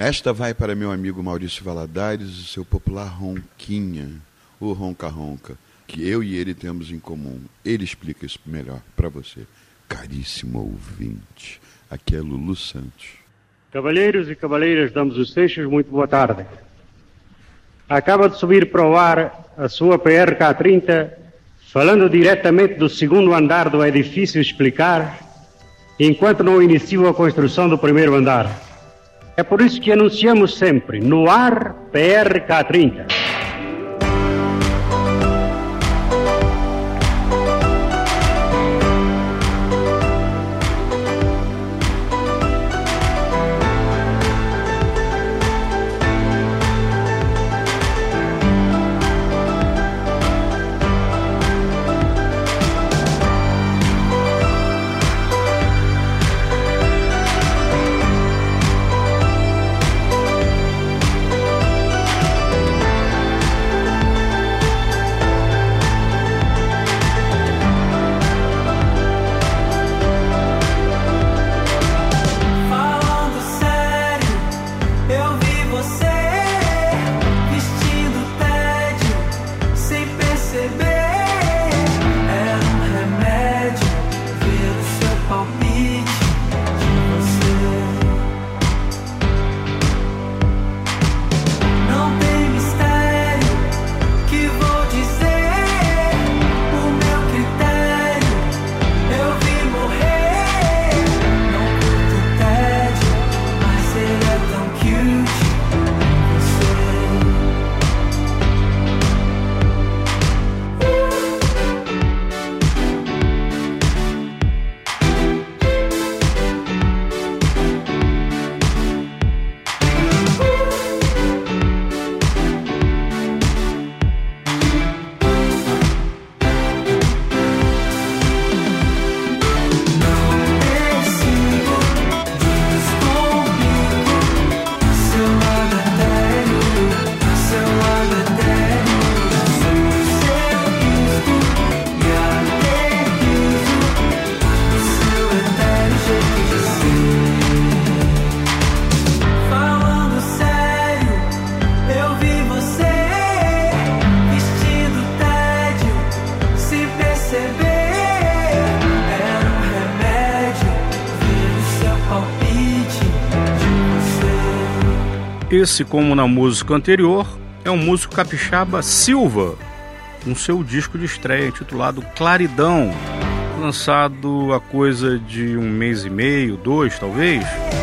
Esta vai para meu amigo Maurício Valadares e seu popular Ronquinha, o Ronca Ronca, que eu e ele temos em comum. Ele explica isso melhor para você. Caríssimo ouvinte, aqui é Lulu Santos. Cavalheiros e cavalheiras, damos os Seixos, muito boa tarde. Acaba de subir para o ar a sua PRK-30, falando diretamente do segundo andar do edifício explicar, enquanto não iniciou a construção do primeiro andar. É por isso que anunciamos sempre, no ar, PRK-30. Esse, como na música anterior, é um músico capixaba Silva, com seu disco de estreia intitulado Claridão, lançado há coisa de 1 mês e meio, 2 talvez.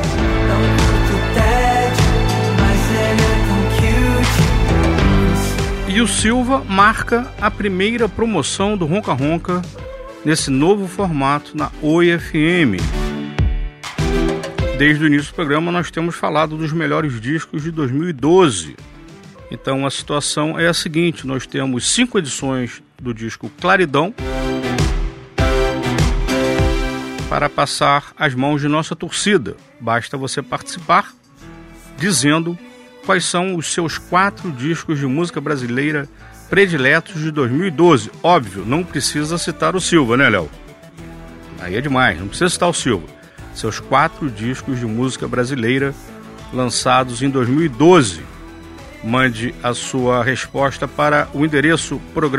E o Silva marca a primeira promoção do Ronca Ronca nesse novo formato na Oi FM. Desde o início do programa nós temos falado dos melhores discos de 2012. Então a situação é a seguinte, nós temos 5 edições do disco Claridão para passar às mãos de nossa torcida. Basta você participar dizendo quais são os seus 4 discos de música brasileira prediletos de 2012. Óbvio, não precisa citar o Silva, né, Léo? Aí é demais, não precisa citar o Silva. Seus 4 discos de música brasileira lançados em 2012. Mande a sua resposta para o endereço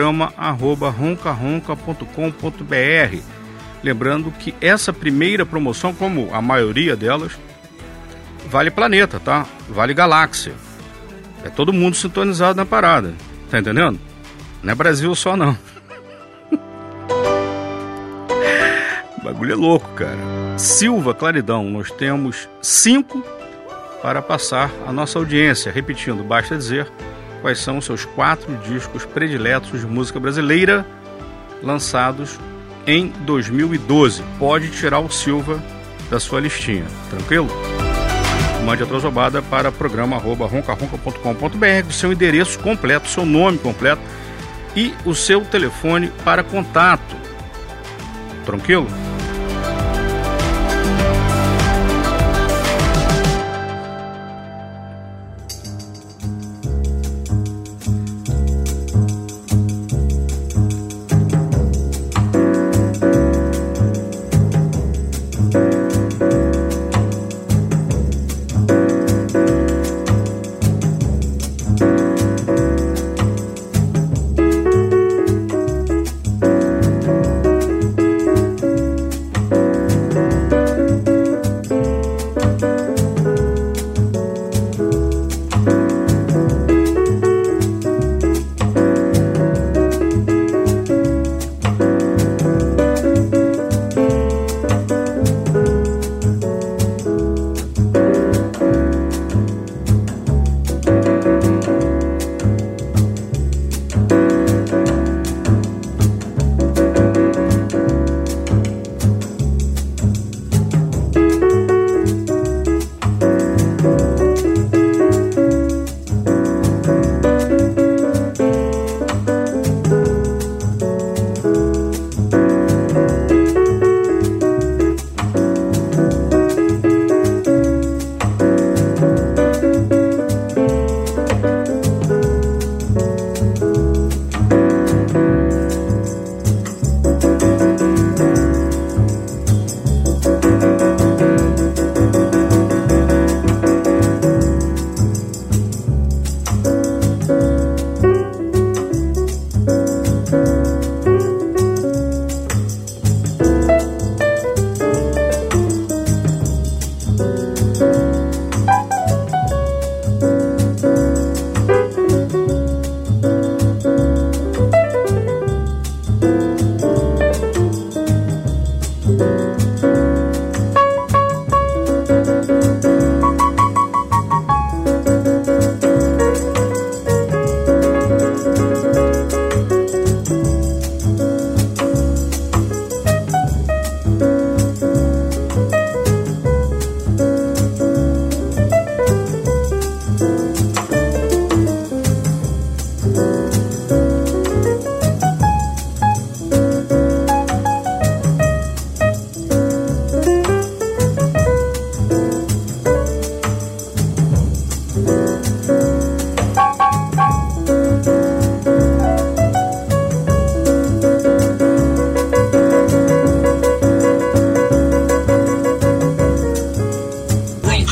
programa@roncaronca.com.br. Lembrando que essa primeira promoção, como a maioria delas, vale planeta, tá? Vale galáxia. É todo mundo sintonizado na parada. Tá entendendo? Não é Brasil só, não. O bagulho é louco, cara. Silva, Claridão, nós temos 5 para passar a nossa audiência. Repetindo, basta dizer quais são os seus 4 discos prediletos de música brasileira lançados em 2012. Pode tirar o Silva da sua listinha, tranquilo? Mande a trozobada para programa@roncaronca.com.br, o seu endereço completo, seu nome completo e o seu telefone para contato. Tranquilo?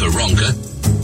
Ronca Ronca.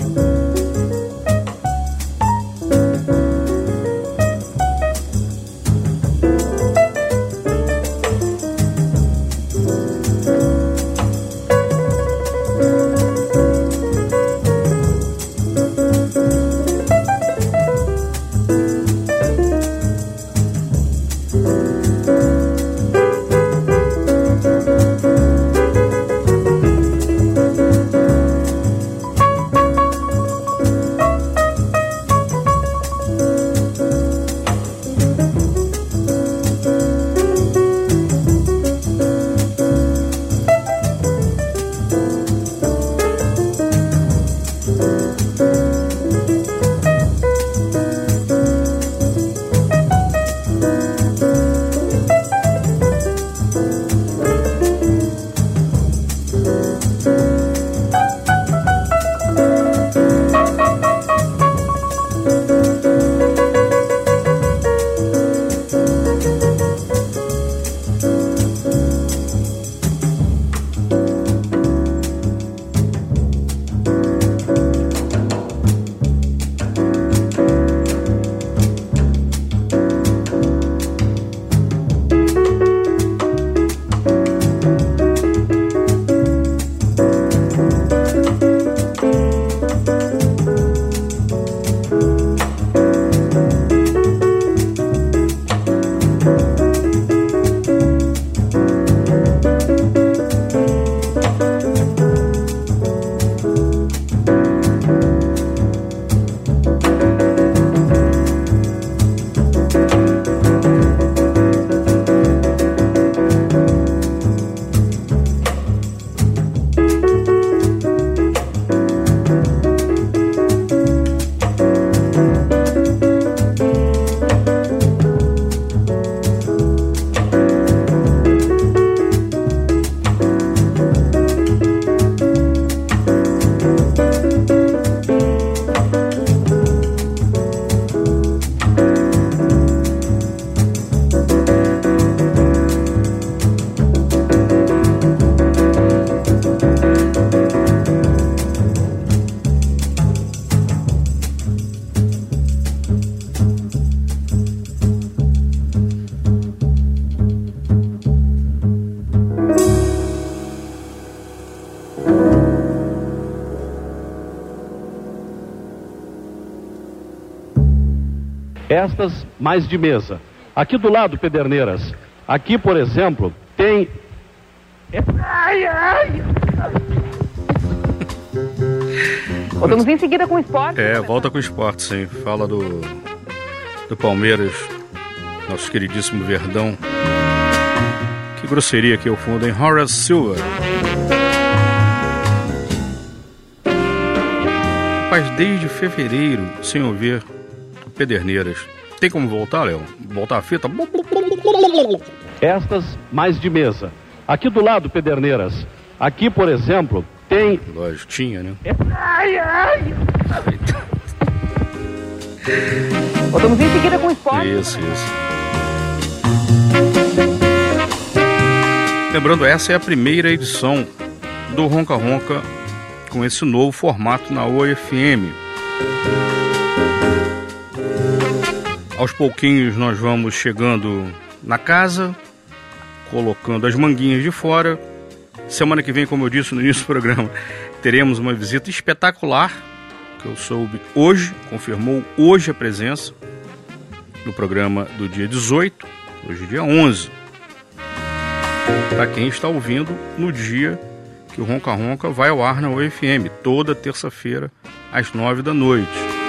Estas mais de mesa. Aqui do lado, Pederneiras. Aqui, por exemplo, tem... Ai, ai! Voltamos em seguida com o esporte. Volta com o esporte, sim. Fala do Palmeiras, nosso queridíssimo Verdão. Que grosseria aqui ao fundo, hein? Horace Silver. Rapaz, desde fevereiro, sem ouvir Pederneiras. Tem como voltar, Léo? Voltar a fita? Estas mais de mesa. Aqui do lado, Pederneiras. Aqui, por exemplo, tem... Lógico, tinha, né? Ai, ai! Voltamos em seguida com o esporte. Isso. Lembrando, essa é a primeira edição do Ronca Ronca com esse novo formato na OFM. Aos pouquinhos nós vamos chegando na casa, colocando as manguinhas de fora. Semana que vem, como eu disse no início do programa, teremos uma visita espetacular, que eu soube hoje, confirmou hoje a presença no programa do dia 18, hoje dia 11. Para quem está ouvindo no dia que o Ronca Ronca vai ao ar na UFM, toda terça-feira, às 9 da noite.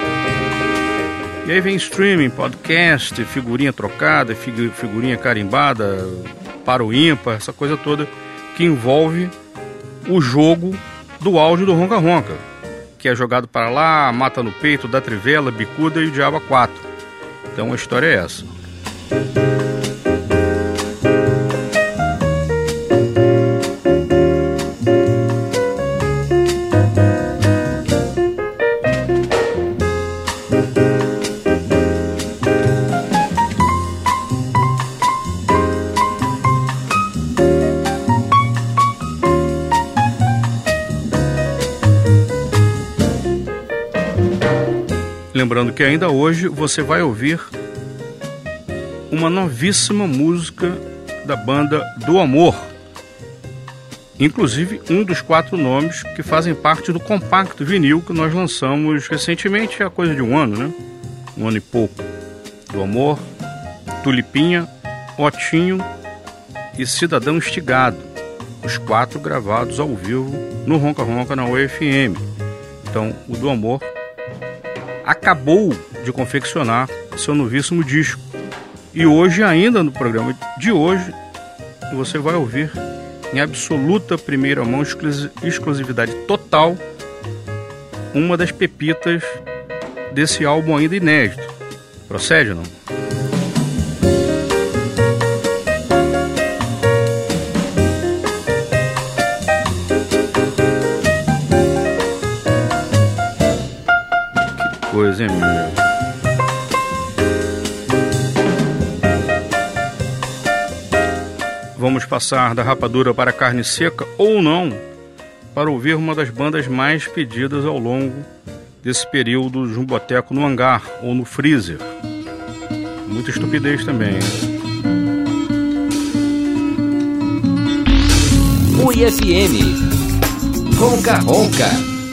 E aí vem streaming, podcast, figurinha trocada, figurinha carimbada, para o ímpar, essa coisa toda que envolve o jogo do áudio do Ronca Ronca, que é jogado para lá, mata no peito, dá trivela, bicuda e o diabo 4. Então a história é essa. Lembrando que ainda hoje você vai ouvir uma novíssima música da banda Do Amor. Inclusive um dos 4 nomes que fazem parte do compacto vinil que nós lançamos recentemente, há coisa de um ano, né? Um ano e pouco. Do Amor, Tulipinha, Otinho e Cidadão Estigado. Os 4 gravados ao vivo no Ronca Ronca na UFM. Então o Do Amor acabou de confeccionar seu novíssimo disco. E hoje, ainda no programa de hoje, você vai ouvir em absoluta primeira mão, exclusividade total, uma das pepitas desse álbum ainda inédito. Procede ou não? Que coisa, hein, meu? Vamos passar da rapadura para a carne seca, ou não, para ouvir uma das bandas mais pedidas ao longo desse período Jumboteco no hangar ou no freezer. Muita estupidez também, hein? UFM Ronca Ronca.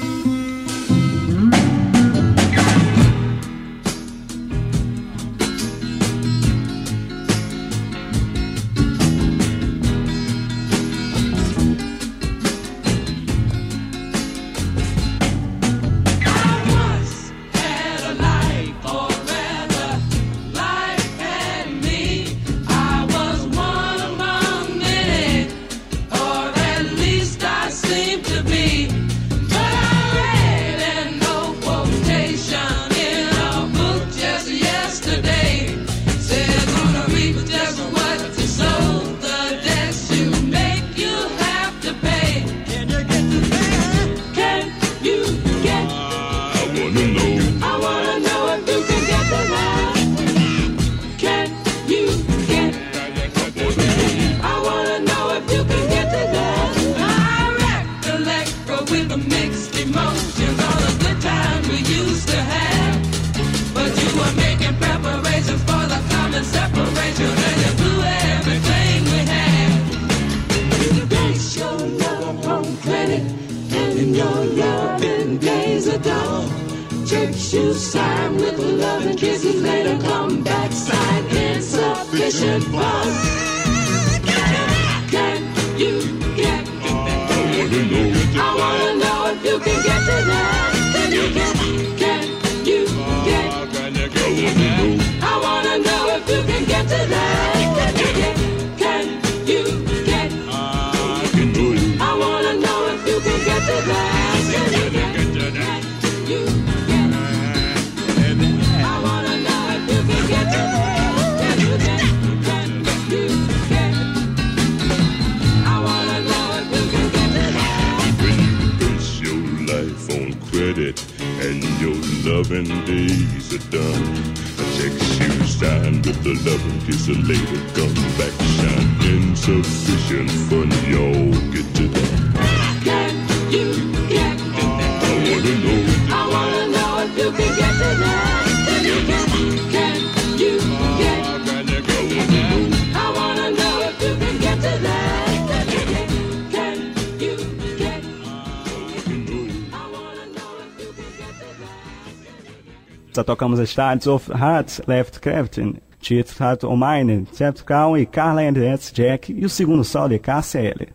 Da tocamos as Stars of Hearts, Left Crafting, Cheat Heart of Mine, Jeff Brown e Carla and Jack, e o segundo solo de Cássia L.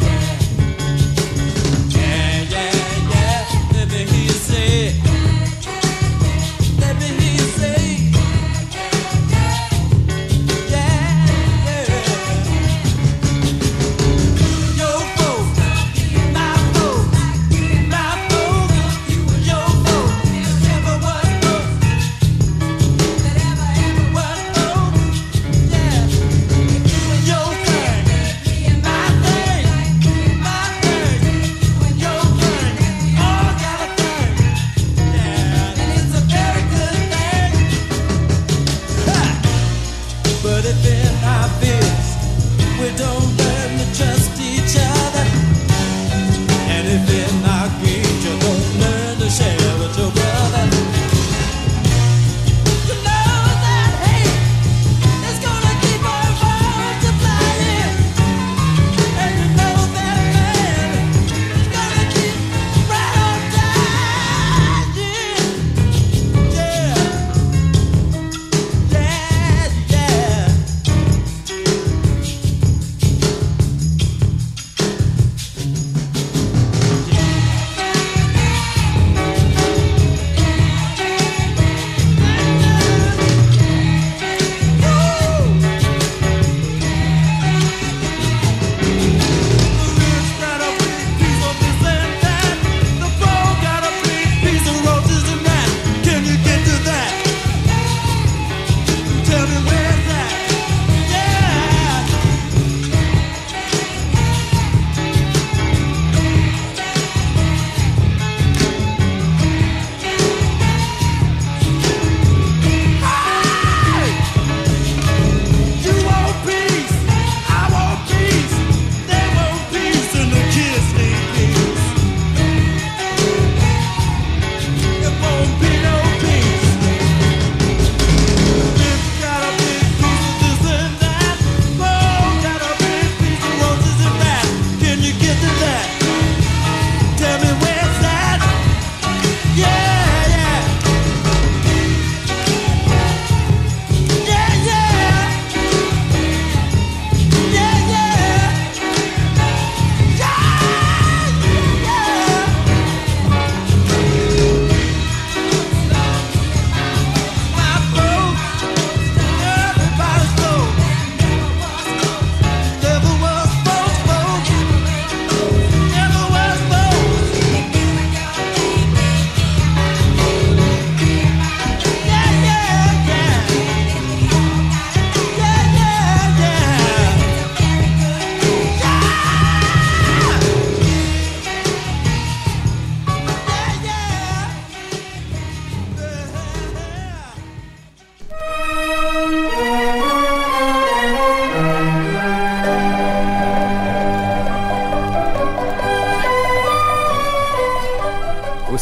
Let me hear you say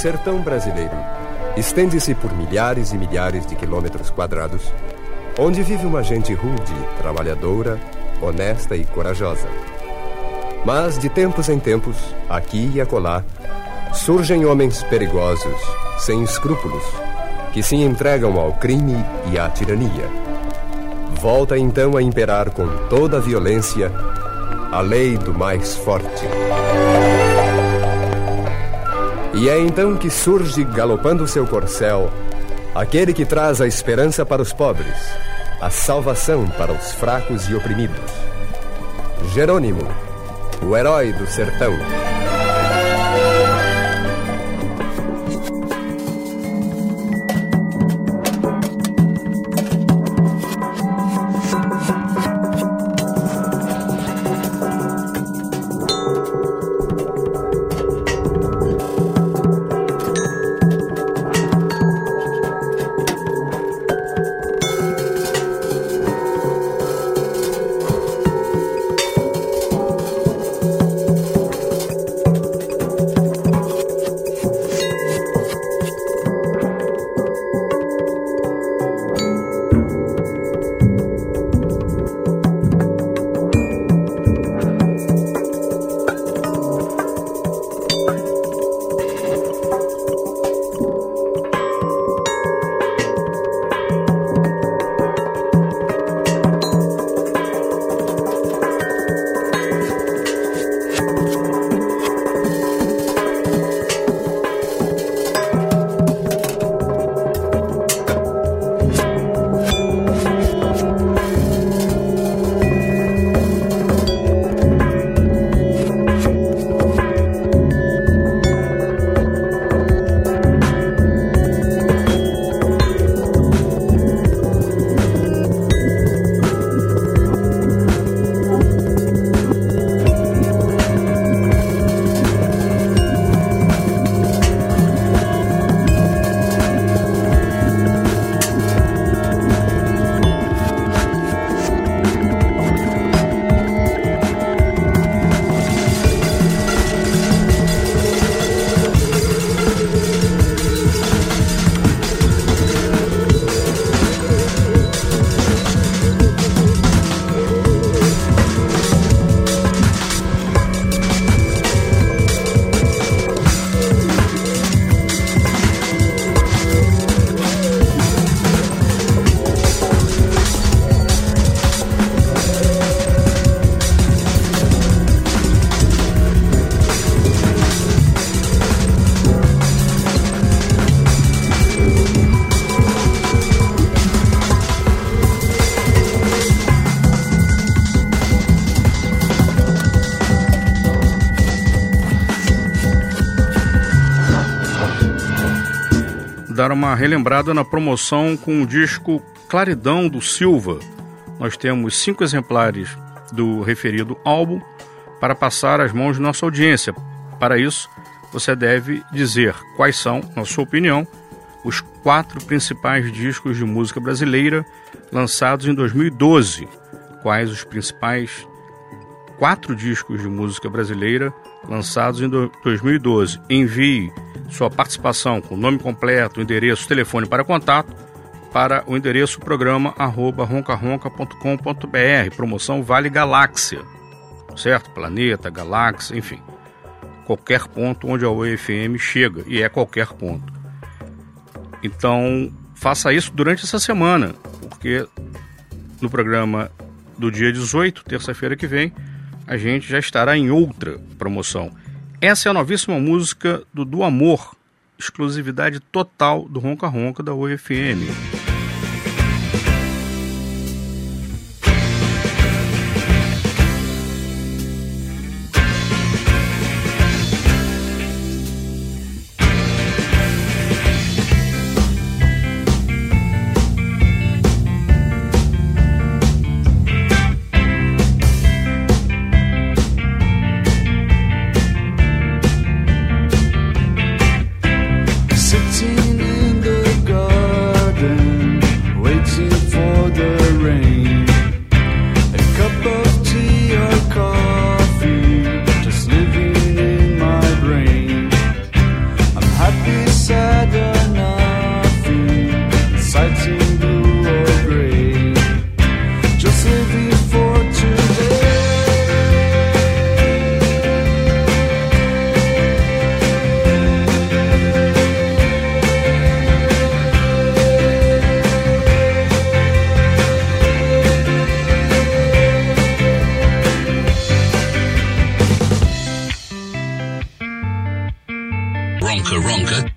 sertão brasileiro estende-se por milhares e milhares de quilômetros quadrados, onde vive uma gente rude, trabalhadora, honesta e corajosa. Mas, de tempos em tempos, aqui e acolá, surgem homens perigosos, sem escrúpulos, que se entregam ao crime e à tirania. Volta então a imperar com toda a violência a lei do mais forte. E é então que surge, galopando seu corcel, aquele que traz a esperança para os pobres, a salvação para os fracos e oprimidos. Jerônimo, o herói do sertão. Dar uma relembrada na promoção com o disco Claridão do Silva. Nós temos 5 exemplares do referido álbum para passar às mãos de nossa audiência. Para isso, você deve dizer quais são, na sua opinião, os 4 principais discos de música brasileira lançados em 2012. Quais os principais 4 discos de música brasileira lançados em 2012. Envie sua participação com nome completo, endereço, telefone para contato para o endereço programa@roncaronca.com.br. Promoção Vale Galáxia, certo? Planeta, galáxia, enfim. Qualquer ponto onde a OFM chega, e é qualquer ponto. Então, faça isso durante essa semana, porque no programa do dia 18, terça-feira que vem, a gente já estará em outra promoção. Essa é a novíssima música do Amor, exclusividade total do Ronca Ronca da UFM. Sitting in the garden Ronka Ronka.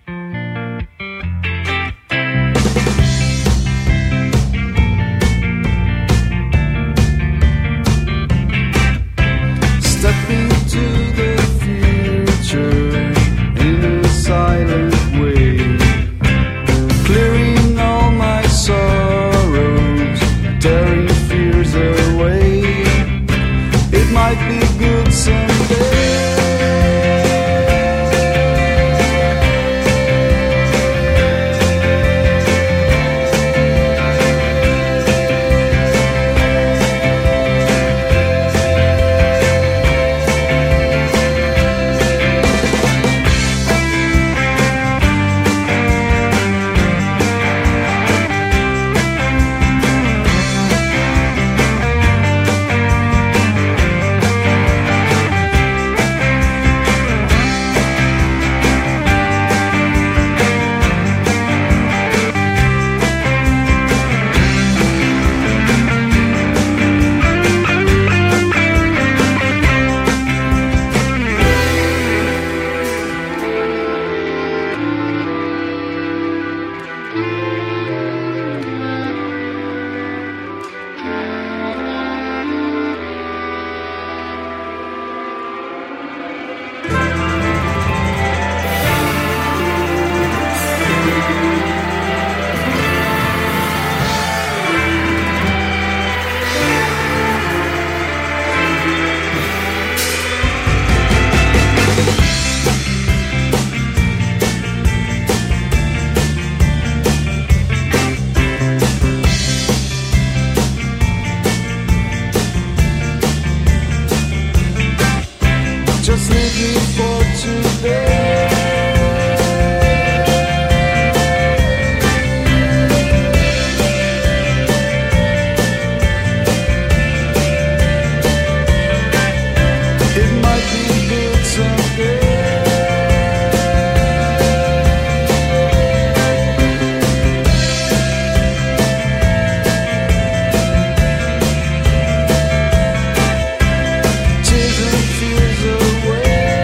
Step into the future in a silent way, clearing all my sorrows, tearing fears away. It might be good someday. Just living for today. It might be good someday. Tears and fears away.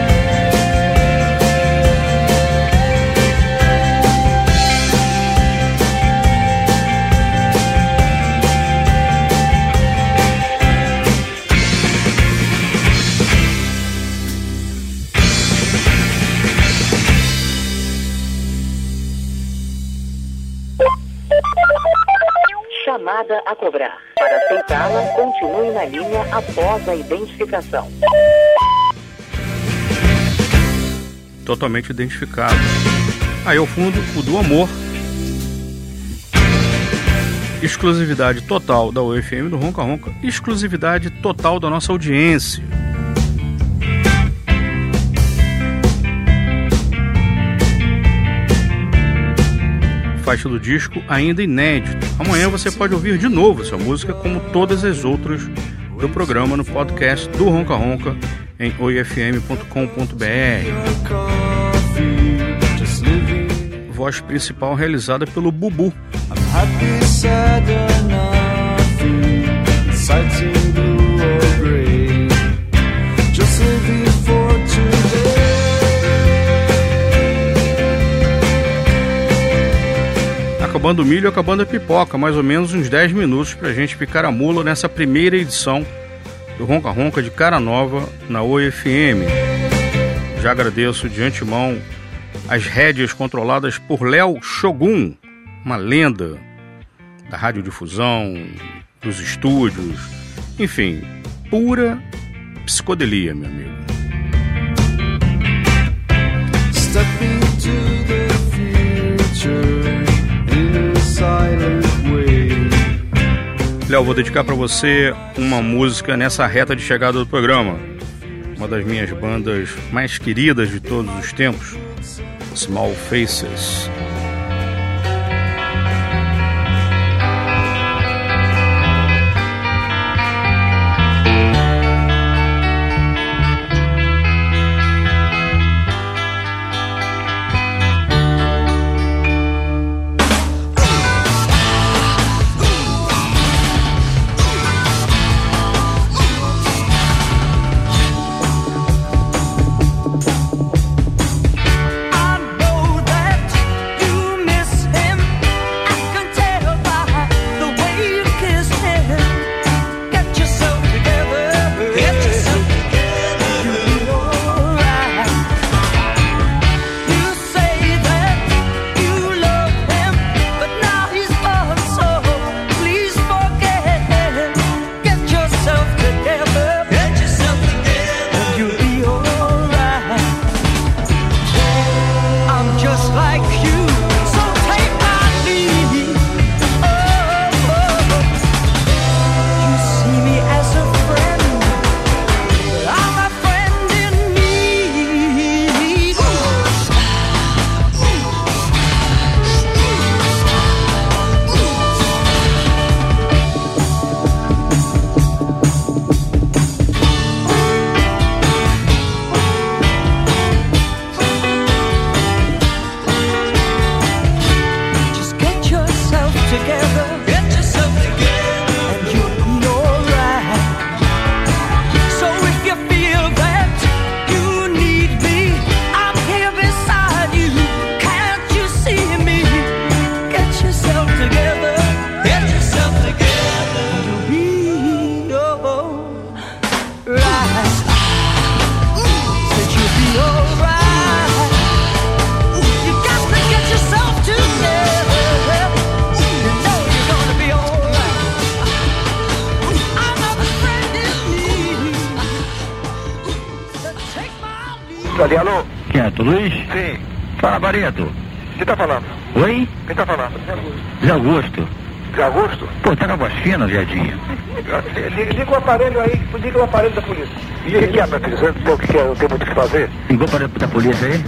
Chamada a cobrar. Para aceitá-la, continue na linha após a identificação. Totalmente identificado. Aí ao fundo, o do amor. Exclusividade total da UFM do Ronca Ronca. Exclusividade total da nossa audiência. Faixa do disco ainda inédito. Amanhã você pode ouvir de novo essa música, como todas as outras do programa, no podcast do Ronca Ronca em oifm.com.br. Voz principal realizada pelo Bubu. Happy, sad or nothing, sighting blue or gray, just living for today. Acabando o milho, acabando a pipoca, mais ou menos uns 10 minutos pra gente picar a mula nessa primeira edição do Ronca Ronca de cara nova na OFM. Já agradeço de antemão as rédeas controladas por Léo Shogun, uma lenda da radiodifusão, dos estúdios, enfim, pura psicodelia, meu amigo. Step into the future in a silent way. Léo, vou dedicar pra você uma música nessa reta de chegada do programa. Uma das minhas bandas mais queridas de todos os tempos, Small Faces. I Ali, alô? Quem é, tu Luiz? Sim. Fala, Barreto. Quem tá falando? Oi? Quem tá falando? Zé Augusto. Zé Augusto? Pô, tá com a voz fina, viadinho. Liga o aparelho aí, liga o aparelho da polícia. E o que é, meu filho? Você não tem muito o que fazer? Ligou para a polícia aí?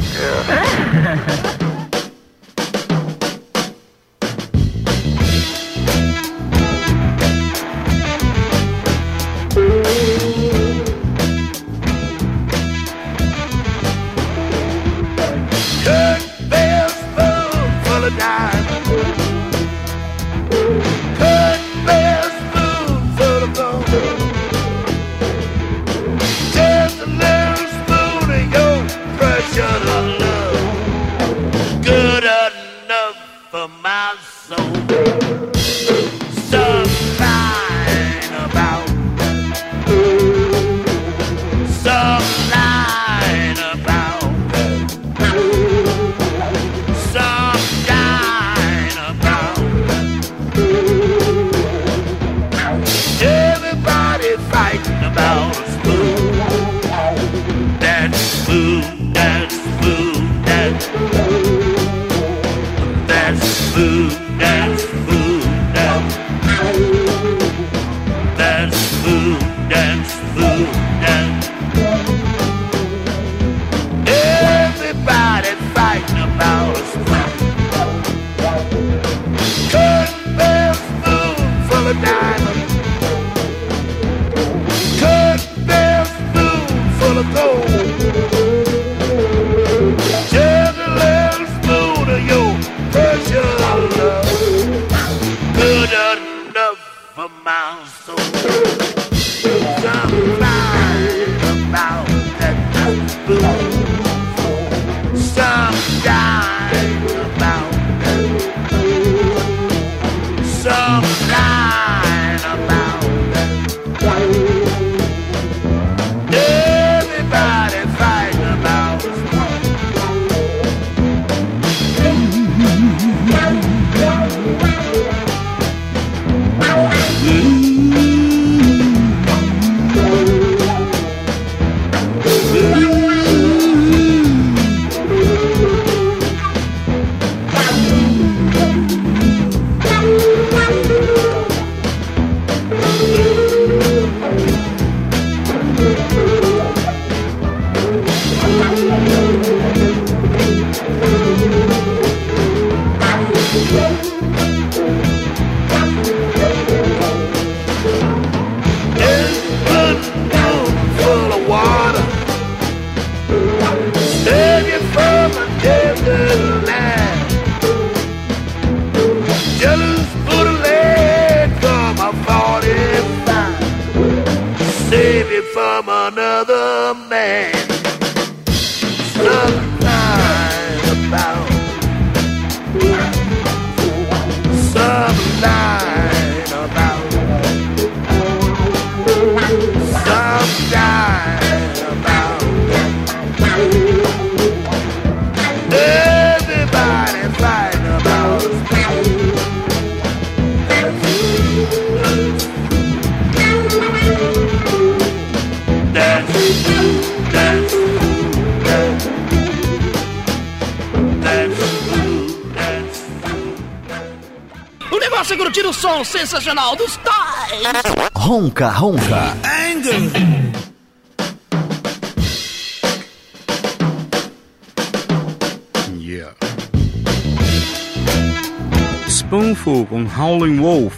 Seguro, tira o som sensacional dos Toys. Ronca, ronca. Anger. Yeah. Spoonful com Howlin' Wolf.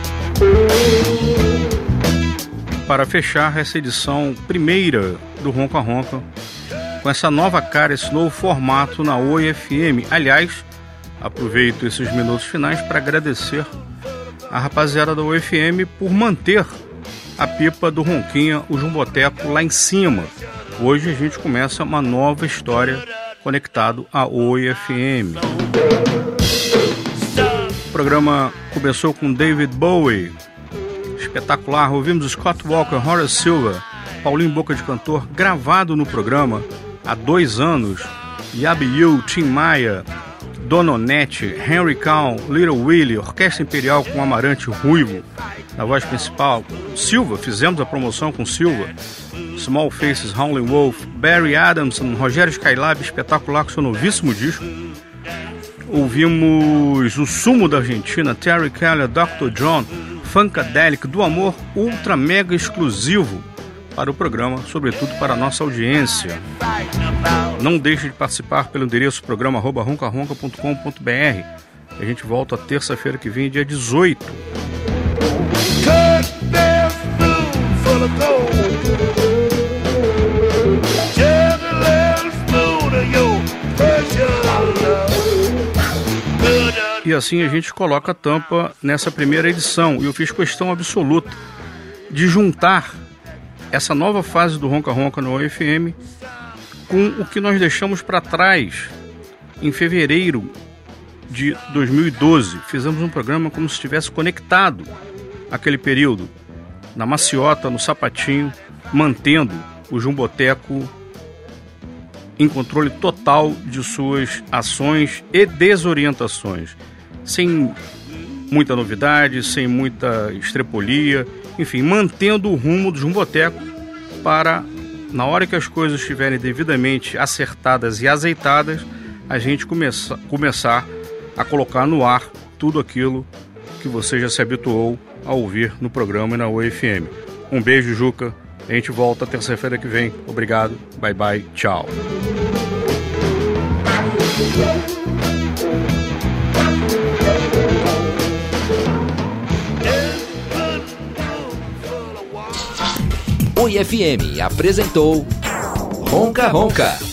Para fechar essa edição primeira do Ronca Ronca, com essa nova cara, esse novo formato na Oi FM. Aliás, aproveito esses minutos finais para agradecer a rapaziada da UFM por manter a pipa do Ronquinha, o Jumboteco, lá em cima. Hoje a gente começa uma nova história conectado à UFM. O programa começou com David Bowie, espetacular. Ouvimos Scott Walker, Horace Silver, Paulinho Boca de Cantor, gravado no programa há 2 anos. Yabiyu, Tim Maia, Dononete, Henry Cow, Little Willie, Orquestra Imperial com Amarante Ruivo na voz principal. Silva, fizemos a promoção com Silva. Small Faces, Howlin' Wolf, Barry Adamson, Rogério Skylab, espetacular com seu novíssimo disco. Ouvimos o Sumo da Argentina, Terry Keller, Dr. John, Funkadelic, do amor ultra mega exclusivo para o programa, sobretudo para a nossa audiência. Não deixe de participar pelo endereço programa@roncaronca.com.br. A gente volta terça-feira que vem, dia 18. E assim a gente coloca a tampa nessa primeira edição. E eu fiz questão absoluta de juntar essa nova fase do Ronca Ronca no OFM com o que nós deixamos para trás em fevereiro de 2012. Fizemos um programa como se estivesse conectado àquele período, na maciota, no sapatinho, mantendo o Jumboteco em controle total de suas ações e desorientações, sem muita novidade, sem muita estrepolia, enfim, mantendo o rumo do Jumboteco para, na hora que as coisas estiverem devidamente acertadas e azeitadas, a gente começar a colocar no ar tudo aquilo que você já se habituou a ouvir no programa e na UFM. Um beijo, Juca. A gente volta terça-feira que vem. Obrigado. Bye, bye. Tchau. O IFM apresentou Ronca Ronca.